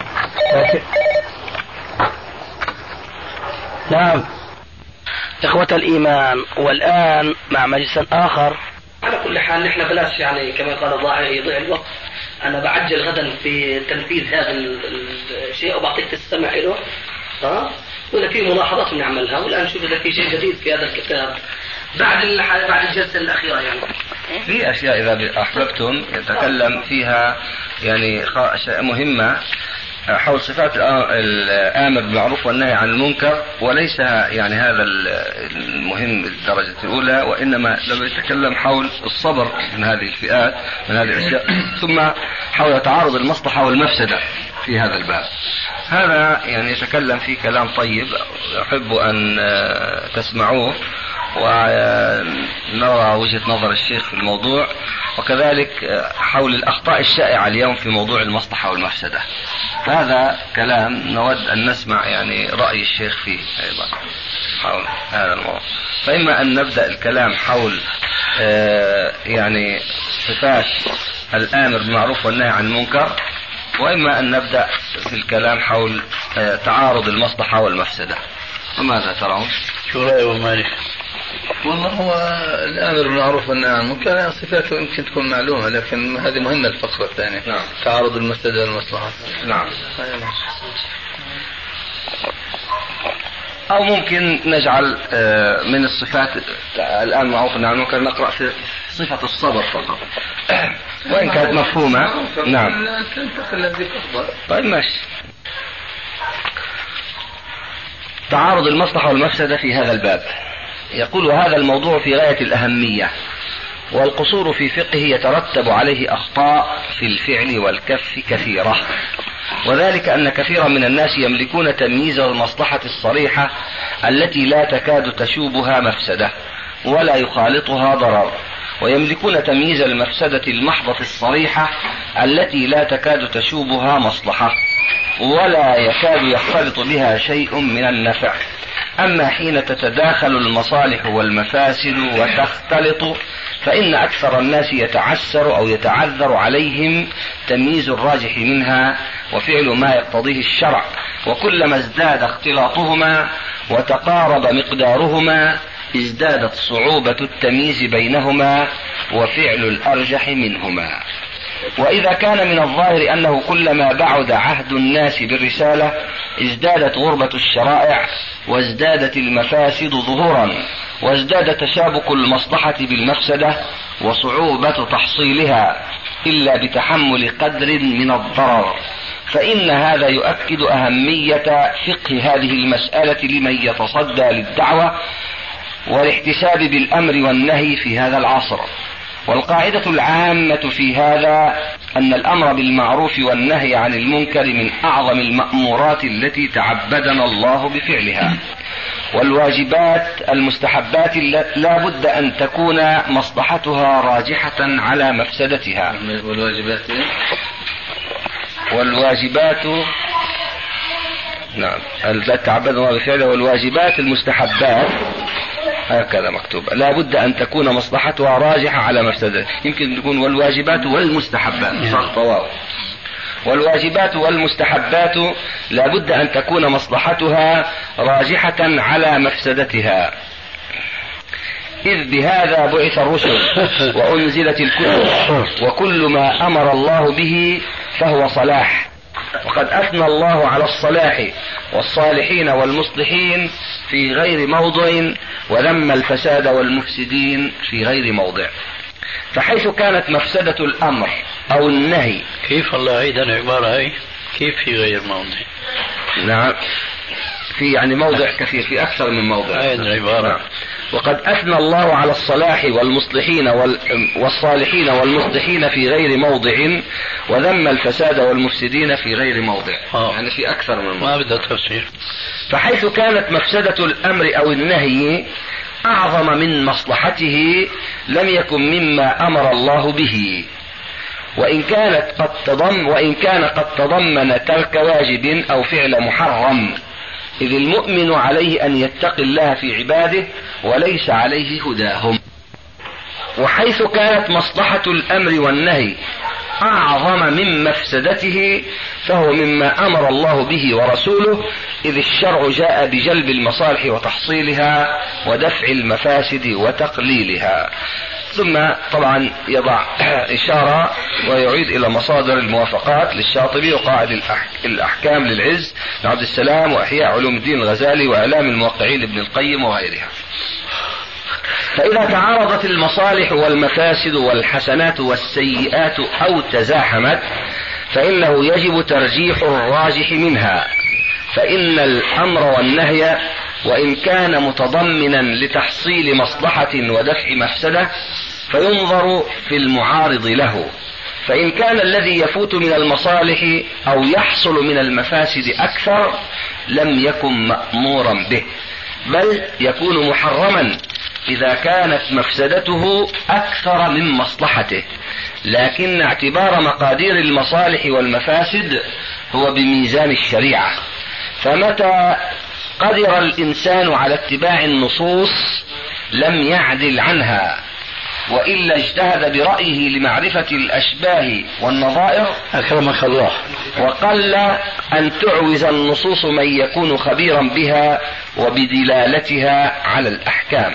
S2: نعم إخوة الإيمان، والآن مع مجلس آخر.
S7: على كل حال نحن بلاش يعني كما قال الله يضيع الوقت. أنا بعجل غدا في تنفيذ هذا الشيء وبعطيك تستمع له وإذا في ملاحظات نعملها، والآن نشوف إذا في شيء جديد في هذا الكتاب بعد الجلسة الأخيرة. يعني
S6: في أشياء إذا أحببتم يتكلم فيها يعني أشياء مهمة حول صفات الآمر بالمعروف والنهي عن المنكر، وليس يعني هذا المهم بالدرجة الأولى، وإنما لما يتكلم حول الصبر من هذه الفئات من هذه الأشياء، ثم حول تعارض المصلحة والمفسدة في هذا الباب. هذا يعني يتكلم فيه كلام طيب أحب أن تسمعوه ونرى وجهة نظر الشيخ في الموضوع، وكذلك حول الأخطاء الشائعة اليوم في موضوع المصلحة والمفسدة. هذا كلام نود أن نسمع يعني رأي الشيخ فيه أيضا حول هذا الموضوع. فإما أن نبدأ الكلام حول يعني صفات الآمر بالمعروف والنهي عن المنكر، وإما أن نبدأ في الكلام حول تعارض المصلحة والمفسدة. وماذا ترون؟
S4: شو رأيه مالك؟
S5: والله هو الأمر بالمعروف والنهي عن المنكر صفاته يمكن تكون معلومة، لكن هذه مهمة الفقرة الثانية.
S6: نعم.
S5: تعارض المفسدة والمصلحة.
S6: نعم. أو ممكن نجعل من الصفات الآن معروف والنهي عن المنكر نقرأ في صفة الصبر فقط وإن كانت مفهومة. نعم. طيب ماشي. تعارض المصلحة والمفسدة في هذا الباب. يقول هذا الموضوع في غاية الأهمية، والقصور في فقهه يترتب عليه أخطاء في الفعل والكف كثيرة، وذلك أن كثيرا من الناس يملكون تمييز المصلحة الصريحة التي لا تكاد تشوبها مفسدة ولا يخالطها ضرر، ويملكون تمييز المفسدة المحضة الصريحة التي لا تكاد تشوبها مصلحة ولا يكاد يختلط بها شيء من النفع.
S3: أما حين تتداخل المصالح والمفاسد وتختلط فإن أكثر الناس يتعسر أو يتعذر عليهم تمييز الراجح منها وفعل ما يقتضيه الشرع، وكلما ازداد اختلاطهما وتقارب مقدارهما ازدادت صعوبة التمييز بينهما وفعل الأرجح منهما. وإذا كان من الظاهر أنه كلما بعد عهد الناس بالرسالة ازدادت غربة الشرائع وازدادت المفاسد ظهورا وازداد تشابك المصلحة بالمفسدة وصعوبة تحصيلها إلا بتحمل قدر من الضرر، فإن هذا يؤكد أهمية فقه هذه المسألة لمن يتصدى للدعوة والاحتساب بالأمر والنهي في هذا العصر. والقاعدة العامة في هذا أن الأمر بالمعروف والنهي عن المنكر من أعظم المأمورات التي تعبدنا الله بفعلها، والواجبات المستحبات لا بد أن تكون مصلحتها راجحة على مفسدتها. والواجبات نعم التي تعبدنا الله بفعلها، والواجبات المستحبات هكذا مكتوب لا بد أن تكون مصلحتها راجحة على مفسدتها. يمكن تكون والواجبات والمستحبات صح طواو. والواجبات والمستحبات لا بد أن تكون مصلحتها راجحة على مفسدتها، إذ بهذا بعث الرسل وأنزلت الكتب، وكل ما أمر الله به فهو صلاح. وقد أثنى الله على الصلاح والصالحين والمصلحين في غير موضع، وذم الفساد والمفسدين في غير موضع. فحيث كانت مفسدة الأمر أو النهي
S4: كيف الله عيد العبارة هي كيف في غير موضع؟
S3: نعم في يعني موضع كثير في أكثر من موضع
S4: عيد العبارة.
S3: نعم. وقد أثنى الله على الصلاح والمصلحين والصالحين والمصلحين في غير موضع، وذم الفساد والمفسدين في غير موضع. يعني في أكثر من موضع
S4: ما بدها تفسير.
S3: فحيث كانت مفسدة الأمر أو النهي أعظم من مصلحته لم يكن مما أمر الله به، وإن كان قد تضمن ترك واجب أو فعل محرم، إذ المؤمن عليه أن يتقي الله في عباده وليس عليه هداهم. وحيث كانت مصلحة الأمر والنهي أعظم من مفسدته فهو مما أمر الله به ورسوله، إذ الشرع جاء بجلب المصالح وتحصيلها ودفع المفاسد وتقليلها. ثم طبعا يضع إشارة ويعيد إلى مصادر الموافقات للشاطبي وقاعد الأحكام للعز لعبد السلام وإحياء علوم الدين الغزالي وإعلام الموقعين لابن القيم وغيرها. فإذا تعارضت المصالح والمفاسد والحسنات والسيئات أو تزاحمت فإنه يجب ترجيح الراجح منها، فإن الأمر والنهي وإن كان متضمنا لتحصيل مصلحة ودفع مفسدة فينظر في المعارض له، فإن كان الذي يفوت من المصالح أو يحصل من المفاسد أكثر لم يكن مأمورا به، بل يكون محرما إذا كانت مفسدته أكثر من مصلحته. لكن اعتبار مقادير المصالح والمفاسد هو بميزان الشريعة، فمتى قدر الإنسان على اتباع النصوص لم يعدل عنها، وإلا اجتهد برأيه لمعرفة الأشباه والنظائر
S4: أكرمك الله،
S3: وقل أن تعوز النصوص من يكون خبيرا بها وبدلالتها على الأحكام.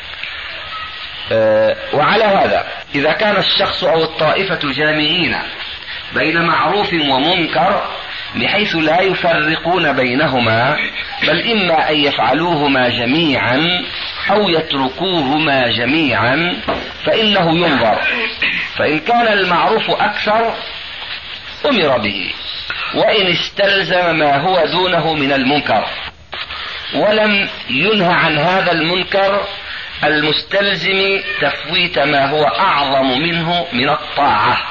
S3: وعلى هذا إذا كان الشخص أو الطائفة جامعين بين معروف ومنكر بحيث لا يفرقون بينهما، بل إما أن يفعلوهما جميعا أو يتركوهما جميعا، فإنه ينظر، فإن كان المعروف أكثر أمر به، وإن استلزم ما هو دونه من المنكر ولم ينهى عن هذا المنكر المستلزم تفويت ما هو أعظم منه من الطاعة.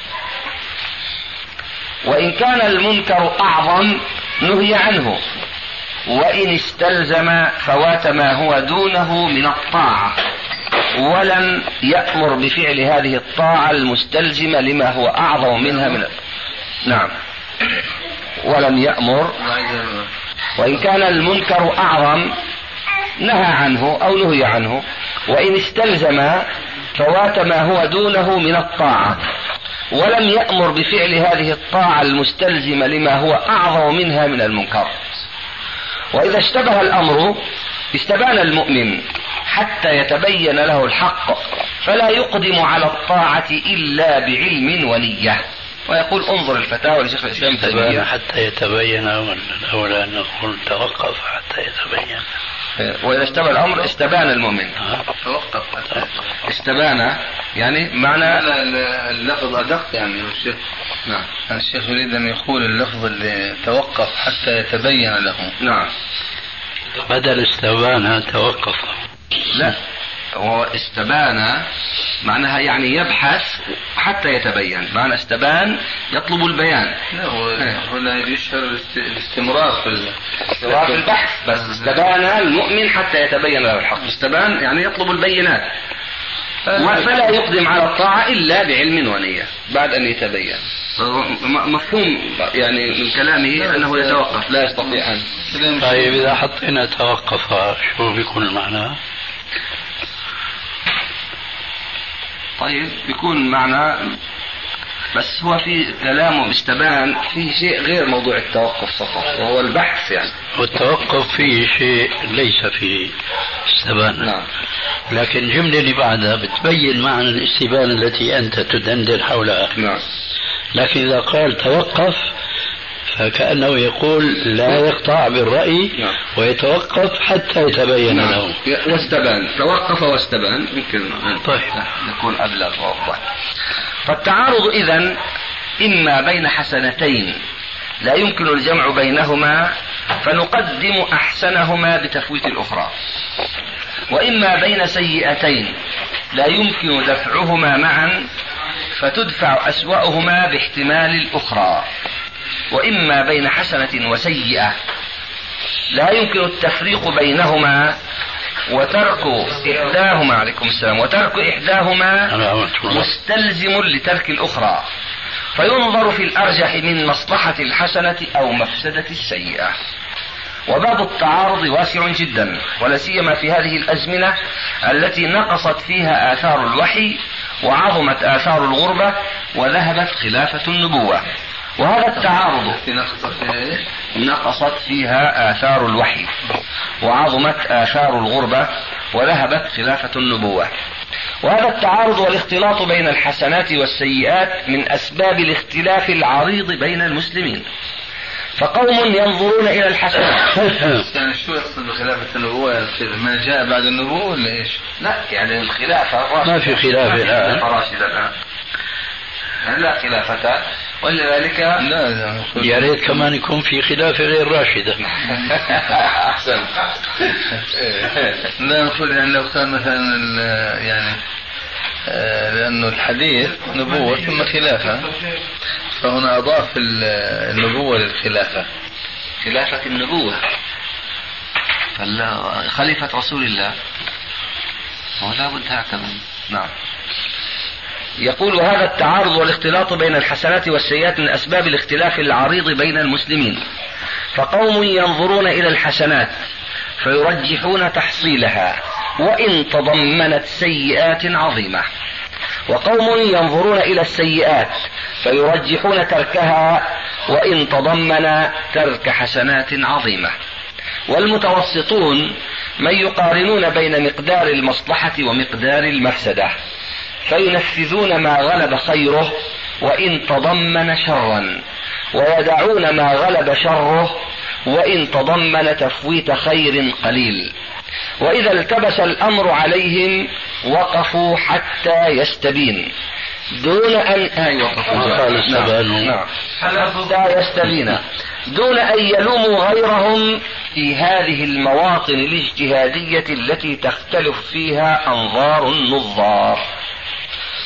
S3: وإن كان المنكر أعظم نهي عنه، وإن استلزم فوات ما هو دونه من الطاعة ولم يأمر بفعل هذه الطاعة المستلزمة لما هو أعظم منها من نعم ولم يأمر. وإن كان المنكر أعظم نهى عنه أو نهي عنه، وإن استلزم فوات ما هو دونه من الطاعة ولم يأمر بفعل هذه الطاعة المستلزمة لما هو أعظم منها من المنكر. وإذا اشتبه الأمر استبان المؤمن حتى يتبين له الحق، فلا يقدم على الطاعة إلا بعلم ونية. ويقول انظر الفتاوى لشيخ الإسلام تيمية.
S4: حتى يتبين، أولا نقول توقف حتى يتبين.
S3: وإذا اشتبه الأمر استبان المؤمن.
S5: توقف.
S3: استبان يعني معنى
S5: اللفظ أدق يعني الشيخ.
S3: نعم.
S5: الشيخ يريد أن يقول اللفظ اللي توقف حتى يتبين له.
S3: نعم.
S4: بدل استبان توقف.
S3: لا، هو استبان معناها يعني يبحث حتى يتبين. معنى استبان يطلب البيان.
S5: لا، هنا يشعر الاستمرار
S3: في البحث. بس استبان المؤمن حتى يتبين له الحق. استبان يعني يطلب البينات، فلا يقدم على الطاعة إلا بعلم ونية بعد أن يتبين. مفهوم يعني من كلامه أنه يتوقف، لا يستطيع أن.
S4: طيب إذا حطينا توقف شو بيكون المعنى؟
S3: طيب بيكون معنى، بس هو في كلامه استبان فيه شيء غير موضوع التوقف فقط، وهو البحث يعني.
S4: والتوقف فيه شيء ليس فيه استبان.
S3: نعم.
S4: لكن الجملة اللي بعدها بتبين معنى الاستبانة التي أنت تدندن حولها.
S3: نعم.
S4: لكن إذا قال توقف فكأنه يقول لا يقطع بالرأي.
S3: نعم.
S4: ويتوقف حتى يتبين. نعم. له.
S3: واستبان، توقف واستبان يمكن.
S4: طيب
S3: يكون أبلغ وأوضح. فالتعارض إذن إما بين حسنتين لا يمكن الجمع بينهما فنقدم أحسنهما بتفويت الأخرى، وإما بين سيئتين لا يمكن دفعهما معا فتدفع أسوأهما باحتمال الأخرى، وإما بين حسنة وسيئة لا يمكن التفريق بينهما وترك إحداهما عليكم السلام وترك إحداهما مستلزم لترك الأخرى، فينظر في الأرجح من مصلحة الحسنة أو مفسدة السيئة. وباب التعارض واسع جدا، ولا سيما في هذه الأزمنة التي نقصت فيها آثار الوحي وعظمت آثار الغربة وذهبت خلافة النبوة. وهذا التعارض نقصت فيها آثار الوحي وعظمت آثار الغربة وذهبت خلافة النبوة. وهذا التعارض والاختلاط بين الحسنات والسيئات من أسباب الاختلاف العريض بين المسلمين. فقوم ينظرون إلى الحسنات.
S5: يعني شو يقصد بخلافة النبوة؟ ما جاء بعد النبوة ولا إيش؟
S3: لا يعني الخلافة
S4: ما في خلاف الآن.
S3: لا خلافة، ولذلك
S5: لا
S4: يا ريت كمان يكون في خلافة غير راشدة.
S3: أحسن.
S5: لا نقول يعني لو كان مثلا يعني لأنه الحديث نبوة ثم خلافة، فهنا أضاف النبوة للخلافة.
S3: خلافة النبوة خليفة رسول الله ولا بد هكذا. نعم. يقول هذا التعارض والاختلاط بين الحسنات والسيئات من أسباب الاختلاف العريض بين المسلمين. فقوم ينظرون إلى الحسنات فيرجحون تحصيلها وإن تضمنت سيئات عظيمة، وقوم ينظرون إلى السيئات فيرجحون تركها وإن تضمن ترك حسنات عظيمة. والمتوسطون من يقارنون بين مقدار المصلحة ومقدار المفسدة فينفذون ما غلب خيره وإن تضمن شرا، ويدعون ما غلب شره وإن تضمن تفويت خير قليل. وإذا التبس الأمر عليهم وقفوا حتى يستبين دون أن حتى يستبين دون أن يلوموا غيرهم في هذه المواطن الاجتهادية التي تختلف فيها أنظار النظار.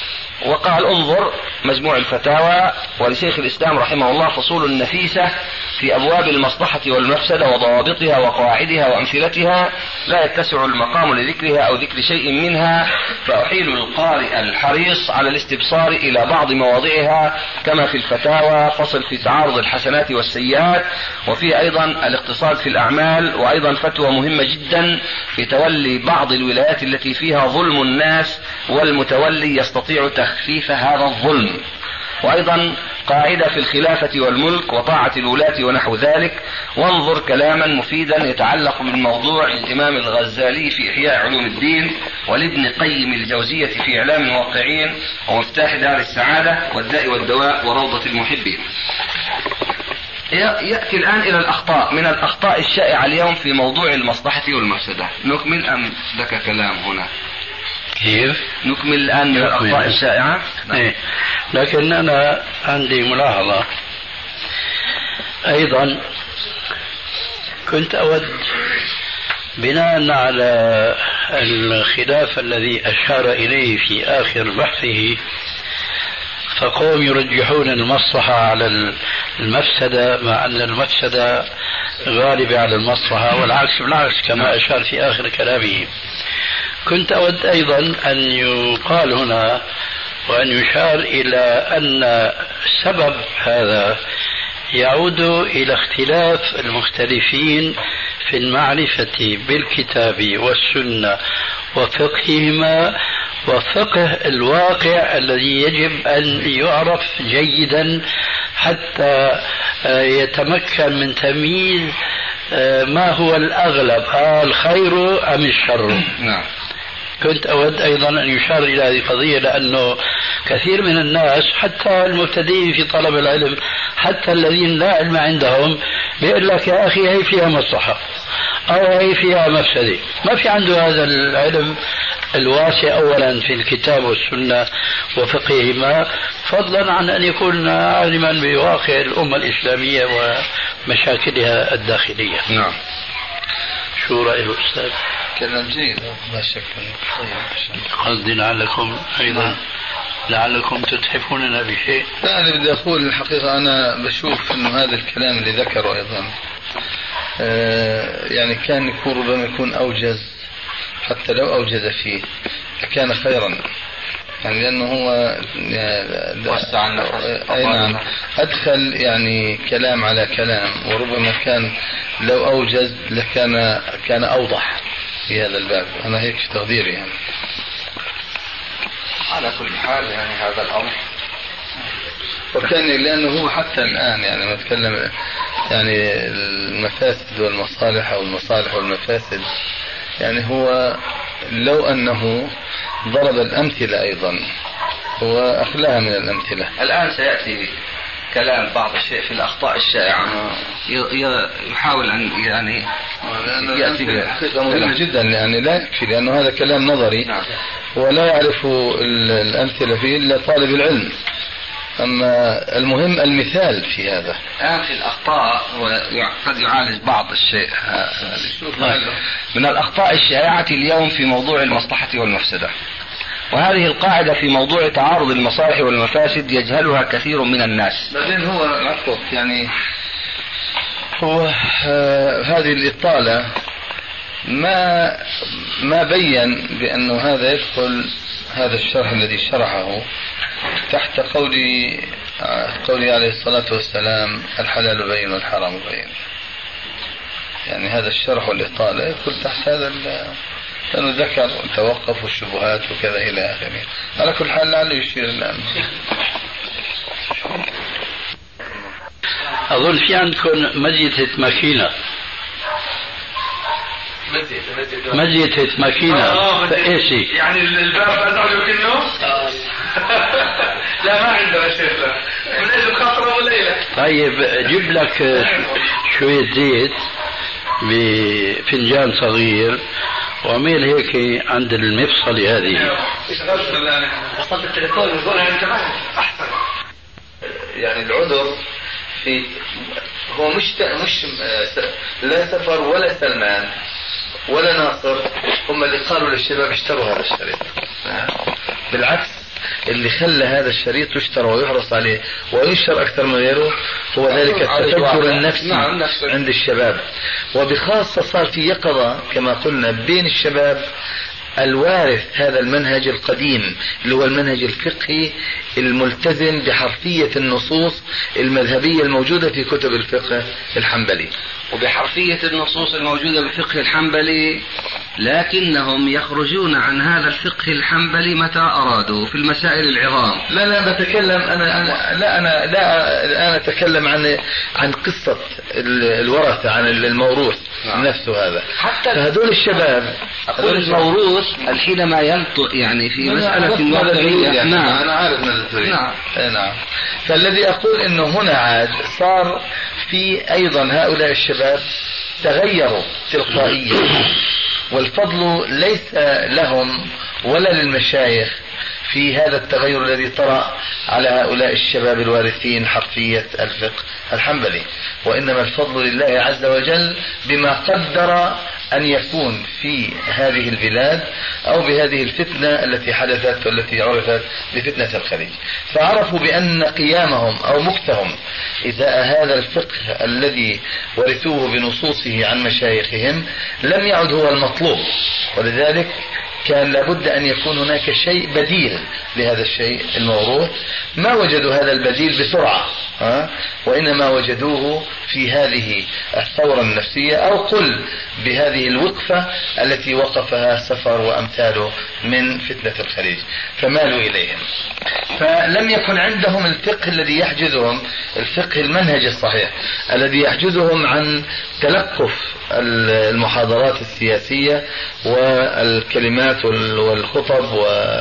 S3: وقال انظر مجموع الفتاوى ولشيخ الإسلام رحمه الله فصول نفيسة
S6: في أبواب المصلحة والمفسدة وضوابطها وقواعدها وأمثلتها لا يتسع المقام لذكرها أو ذكر شيء منها، فأحيل القارئ الحريص على الاستبصار إلى بعض مواضعها كما في الفتاوى فصل في تعارض الحسنات والسيئات، وفي أيضا الاقتصاد في الأعمال، وأيضا فتوى مهمة جدا في تولي بعض الولايات التي فيها ظلم الناس والمتولي يستطيع تخفيف هذا الظلم، وأيضا قاعدة في الخلافة والملك وطاعة الولاة ونحو ذلك. وانظر كلاما مفيدا يتعلق بالموضوع للإمام الغزالي في إحياء علوم الدين، ولابن قيم الجوزية في إعلام الموقعين، ومفتاح دار السعادة، والداء والدواء، وروضة المحبين. يأتي الآن إلى الأخطاء. من الأخطاء الشائعة اليوم في موضوع المصلحة والمفسدة، نكمل أم لك كلام هنا؟
S4: كيف؟
S6: نكمل الآن من الأخطاء الشائعة.
S4: إيه. لكن أنا عندي ملاحظة أيضا، كنت أود بناء على الخلاف الذي أشار إليه في آخر بحثه، فقوم يرجحون المصلحة على المفسدة مع أن المفسدة غالبة على المصلحة، والعكس بالعكس كما أشار في آخر كلامه. كنت أود أيضا أن يقال هنا وأن يشار إلى أن سبب هذا يعود إلى اختلاف المختلفين في المعرفة بالكتاب والسنة وفقههما، وفقه الواقع الذي يجب أن يعرف جيدا حتى يتمكن من تمييز ما هو الأغلب، الخير أم الشر.
S6: نعم.
S4: كنت أود أيضا أن يشار إلى هذه القضية، لأنه كثير من الناس حتى المبتدئين في طلب العلم، حتى الذين لا علم عندهم، بيقول لك يا أخي هي فيها مصلحة أو هي فيها مفسدة، ما في عنده هذا العلم الواسع أولا في الكتاب والسنة وفقههما، فضلا عن أن يكون عالما بواقع الأمة الإسلامية ومشاكلها الداخلية.
S6: نعم.
S4: شو رأي الأستاذ؟
S5: كلام جيد لا شك.
S4: قصدي لعلكم تتحفوننا بشيء.
S5: لا، أنا بدي أقول الحقيقة أنا بشوف أنه هذا الكلام اللي ذكره أيضا يعني كان يكون ربما يكون أوجز، حتى لو أوجز فيه لكان خيرا، يعني لأنه هو
S6: وسع
S5: أي نعم أدخل يعني كلام على كلام، وربما كان لو أوجز كان أوضح في هذا الباب. أنا هيك تقديري يعني.
S6: على كل حال يعني هذا الأمر،
S5: وكان لأنه هو حتى الآن يعني ما نتكلم يعني المفاسد والمصالح أو المصالح والمفاسد، يعني هو لو أنه ضرب الأمثلة أيضا هو أخلاها من الأمثلة.
S6: الآن سيأتي كلام بعض الشيء في الأخطاء الشائعة، يحاول أن يعني يأتي بها.
S5: مهم جدا يعني لا يكفي، لأنه هذا كلام نظري ولا يعرف الأمثلة فيه إلا طالب العلم، أما المهم المثال في هذا.
S6: الآن في الأخطاء قد يعالج بعض الشيء. من الأخطاء الشائعة اليوم في موضوع المصلحة والمفسدة، وهذه القاعدة في موضوع تعارض المصالح والمفاسد يجهلها كثير من الناس.
S5: بعدين هو يعني هو هذه الإطالة ما بين بأنه هذا يدخل هذا الشرح الذي شرحه تحت قولي عليه الصلاة والسلام الحلال بين والحرام بين. يعني هذا الشرح والإطالة يدخل تحت هذا، لأنه ذكر التوقف والشبهات وكذا إلى آخره. على كل حال لعله يشير الآن.
S4: أظن في عندكم مزية ماكينة، مزية ماكينة فإيشي
S5: يعني الباب أدعو كنه لا ما عندنا شيخ، لا وليلة خطرة وليلة.
S4: طيب جيب لك شوية زيت بفنجان صغير وعمل هيك عند المفصلة هذه.
S7: وصلت التليفون ويقول أنت أحسن.
S5: يعني العذر في هو مش لا سفر ولا سلمان ولا ناصر هم اللي قالوا للشباب اشتروا هذا الشريط. بالعكس اللي خلى هذا الشريط يشترى ويحرص عليه وينشر أكثر من غيره هو ذلك التفجر النفسي عند الشباب، وبخاصة صار في يقظة كما قلنا بين الشباب الوارث هذا المنهج القديم اللي هو المنهج الفقهي الملتزم بحرفية النصوص المذهبية الموجودة في كتب الفقه الحنبلي،
S3: وبحرفية النصوص الموجودة بالفقه الحنبلي، لكنهم يخرجون عن هذا الفقه الحنبلي متى أرادوا في المسائل العظام.
S5: لا بتكلم أنا أتكلم عن قصة الورثة، عن الموروث نفسه هذا.
S3: حتى
S5: فهذول الشباب
S3: أقول الموروث حينما ينطق يعني في مسألة وضعية.
S5: نعم أنا عارف من تريد. نعم. فالذي أقول إنه هنا عاد صار في أيضا هؤلاء الشباب تغيروا تلقائيا، والفضل ليس لهم ولا للمشايخ في هذا التغير الذي طرأ على هؤلاء الشباب الوارثين حرفية الفقه الحنبلي، وإنما الفضل لله عز وجل بما قدر أن يكون في هذه البلاد أو بهذه الفتنة التي حدثت والتي عرفت بفتنة الخليج، فعرفوا بأن قيامهم أو مكثهم إزاء هذا الفقه الذي ورثوه بنصوصه عن مشايخهم لم يعد هو المطلوب، ولذلك كان لابد أن يكون هناك شيء بديل لهذا الشيء الموروث. ما وجدوا هذا البديل بسرعة، وإنما وجدوه في هذه الثورة النفسية، أو قل بهذه الوقفة التي وقفها سفر وأمثاله من فتنة الخليج، فمالوا إليهم. فلم يكن عندهم الفقه الذي يحجزهم، الفقه المنهج الصحيح الذي يحجزهم عن تلقف المحاضرات السياسية والكلمات والخطب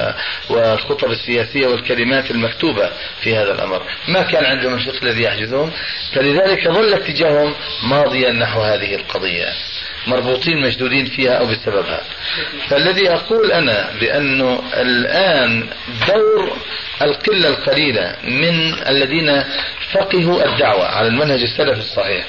S5: والخطب السياسية والكلمات المكتوبة في هذا الأمر. ما كان عندهم الفقه الذي يحجزهم، فلذلك ظل اتجاههم ماضيا نحو هذه القضية، مربوطين مشدودين فيها أو بسببها. فالذي أقول أنا بأنه الآن دور القلة القليلة من الذين فقهوا الدعوة على المنهج السلف الصحيح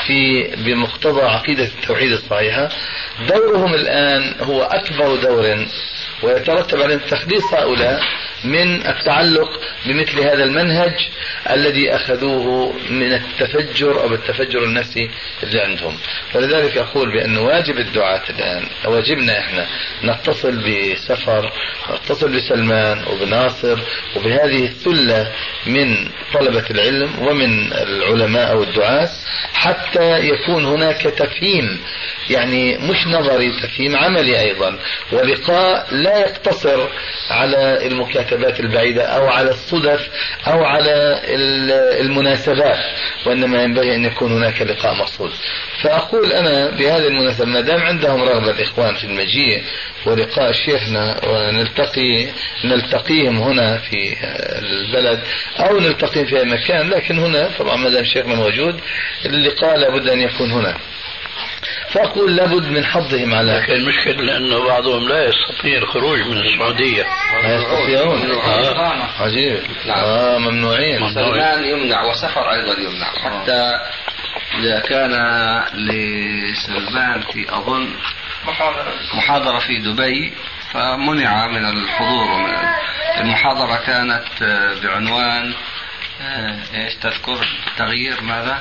S5: بمقتضى عقيدة التوحيد الصحيحة، دورهم الآن هو أكبر دور، ويترتب على تخليص هؤلاء من التعلق بمثل هذا المنهج الذي أخذوه من التفجر أو التفجر النفسي اللي عندهم. فلذلك أقول بأن واجب الدعاة الآن، واجبنا إحنا نتصل بسفر، نتصل بسلمان وبناصر وبهذه الثلة من طلبة العلم ومن العلماء والدعاة، حتى يكون هناك تفهيم، يعني مش نظري، تفهيم عملي أيضا، ولقاء لا يقتصر على المكاتبات البعيدة أو على الصدف أو على المناسبات، وإنما ينبغي أن يكون هناك لقاء مقصود. فأقول أنا بهذه المناسبة ما دام عندهم رغبة الإخوان في المجيء ولقاء شيخنا ونلتقيهم هنا في البلد أو نلتقيهم في أي مكان، لكن هنا طبعا ما دام شيخنا موجود اللقاء لابد أن يكون هنا. فأقول لابد من حظهم على،
S4: لكن المشكلة لأنه بعضهم لا يستطيع الخروج من السعودية.
S5: لا يستطيعون. عجيب. ممنوعين.
S3: سلمان يمنع وسفر أيضا يمنع، حتى إذا كان لسلمان في أظن محاضرة في دبي فمنع من الحضور. المحاضرة كانت بعنوان ايش تذكر؟ تغيير ماذا؟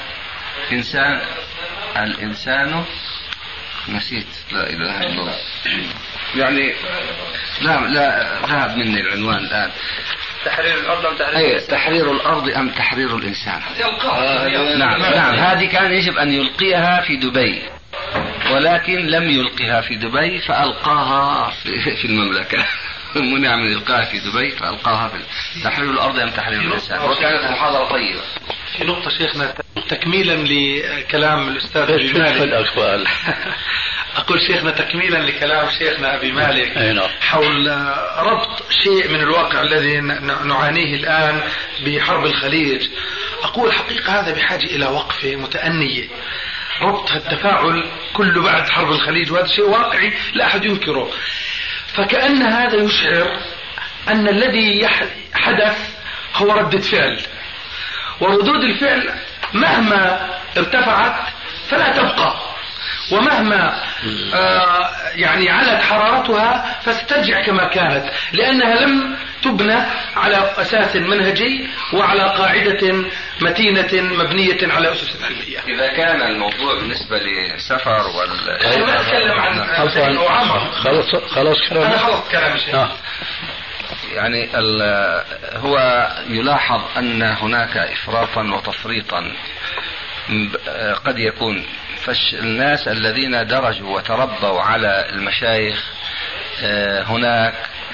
S3: الإنسان نسيت، لا إله إلا الله، يعني لا ذهب مني العنوان الآن.
S1: تحرير الأرض أم تحرير
S3: تحرير الأرض أم تحرير الإنسان؟ نعم هذه كان يجب أن يلقيها في دبي، ولكن لم يلقيها في دبي فألقاها في المملكة. منع من إلقاها في دبي فألقاها في تحرير الأرض أم تحرير الإنسان، وكانت محاضرة طيبة.
S8: في نقطة شيخنا تكميلا لكلام الأستاذ أبي مالك، أقول شيخنا تكميلا لكلام شيخنا أبي مالك حول ربط شيء من الواقع الذي نعانيه الآن بحرب الخليج، أقول حقيقة هذا بحاجة إلى وقفة متأنية، ربط التفاعل كله بعد حرب الخليج، وهذا شيء واقعي لا أحد ينكره. فكأن هذا يشعر أن الذي حدث هو ردة فعل، وردود الفعل مهما ارتفعت فلا تبقى، ومهما يعني علت حرارتها فسترجع كما كانت، لأنها لم تبنى على أساس منهجي وعلى قاعدة متينة مبنية على أسس علمية.
S3: إذا كان الموضوع بالنسبة للسفر
S8: أنا أتكلم عن
S4: خلاص
S8: أنا خلصت كلامي شيء.
S3: يعني هو يلاحظ أن هناك إفراطا وتفريطا قد يكون، فالناس الذين درجوا وتربوا على المشايخ هناك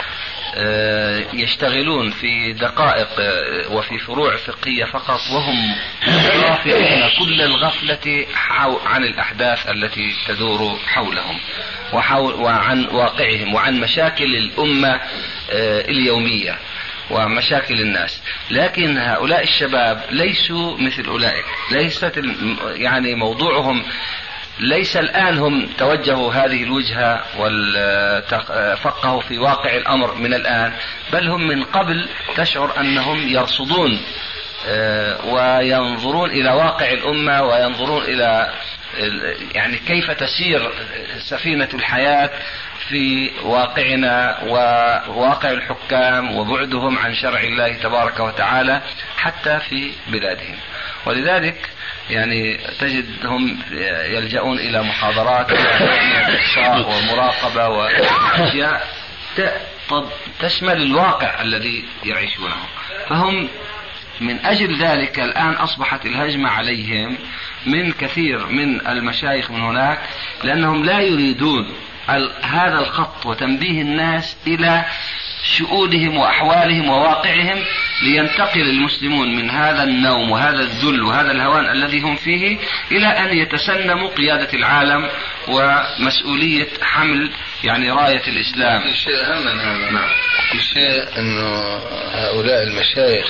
S3: يشتغلون في دقائق وفي فروع فقهية فقط، وهم غافلون كل الغفلة عن الأحداث التي تدور حولهم وعن واقعهم وعن مشاكل الأمة اليومية ومشاكل الناس. لكن هؤلاء الشباب ليسوا مثل أولئك، ليست يعني موضوعهم ليس الآن هم توجهوا هذه الوجهة وفقهوا في واقع الأمر من الآن، بل هم من قبل تشعر أنهم يرصدون وينظرون إلى واقع الأمة وينظرون إلى يعني كيف تسير سفينة الحياة في واقعنا وواقع الحكام وبعدهم عن شرع الله تبارك وتعالى حتى في بلادهم. ولذلك يعني تجدهم يلجؤون إلى محاضرات وإرشاد ومراقبة وأشياء تشمل الواقع الذي يعيشونه. فهم من أجل ذلك الآن أصبحت الهجمة عليهم من كثير من المشايخ من هناك، لأنهم لا يريدون هذا الخط وتنبيه الناس إلى شؤونهم وأحوالهم وواقعهم، لينتقل المسلمون من هذا النوم وهذا الذل وهذا الهوان الذي هم فيه إلى أن يتسنموا قيادة العالم ومسؤولية حمل يعني راية الإسلام.
S5: الشيء أهم من هذا الشيء أنه هؤلاء المشايخ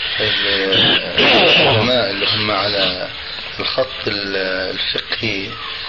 S5: العلماء اللي هم على الخط الفقهي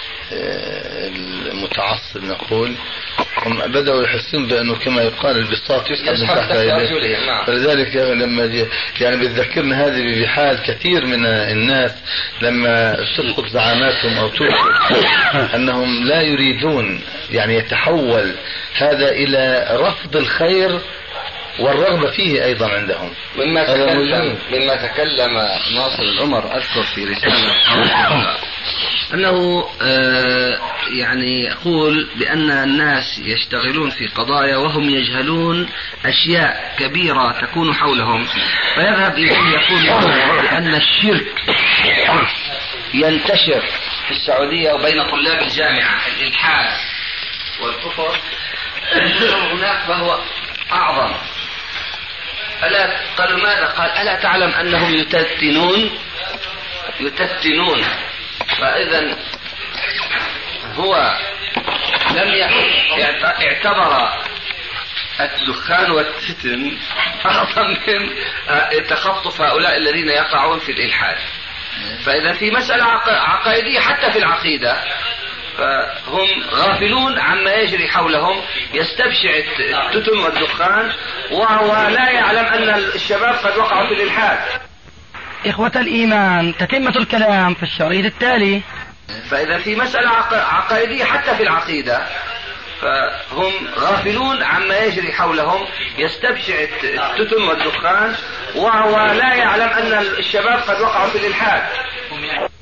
S5: المتعصب نقول، هم بدأوا يحسون بأنه كما يقال البساط يسحب من تحت رجليه. فلذلك لما يعني بتذكرنا هذه بحال كثير من الناس لما تسقط زعاماتهم أو تسقط أنهم لا يريدون يعني يتحول هذا إلى رفض الخير والرغبة فيه أيضا عندهم.
S3: مما تكلم ناصر العمر أذكر في رسالة أنه يعني يقول بأن الناس يشتغلون في قضايا وهم يجهلون أشياء كبيرة تكون حولهم، فيذهب يقول بأن الشرك ينتشر في السعودية وبين طلاب الجامعة، الإلحاد والكفر هناك فهو أعظم. قالوا ماذا؟ قال ألا تعلم أنهم يتتنون. فإذا هو لم اعتبر الدخان والتتن أعظم من تخطف هؤلاء الذين يقعون في الإلحاد. فإذا في مسألة عقائدية حتى في العقيدة فهم غافلون عما يجري حولهم، يستبشع التتن والدخان وهو لا يعلم أن الشباب قد وقعوا في الإلحاد.
S2: إخوة الإيمان، تتمة الكلام في الشريط التالي.
S3: فإذا في مسألة عقائدية حتى في العقيدة فهم غافلون عما يجري حولهم، يستبشع التتن والدخان وهو لا يعلم أن الشباب قد وقعوا في الإلحاد.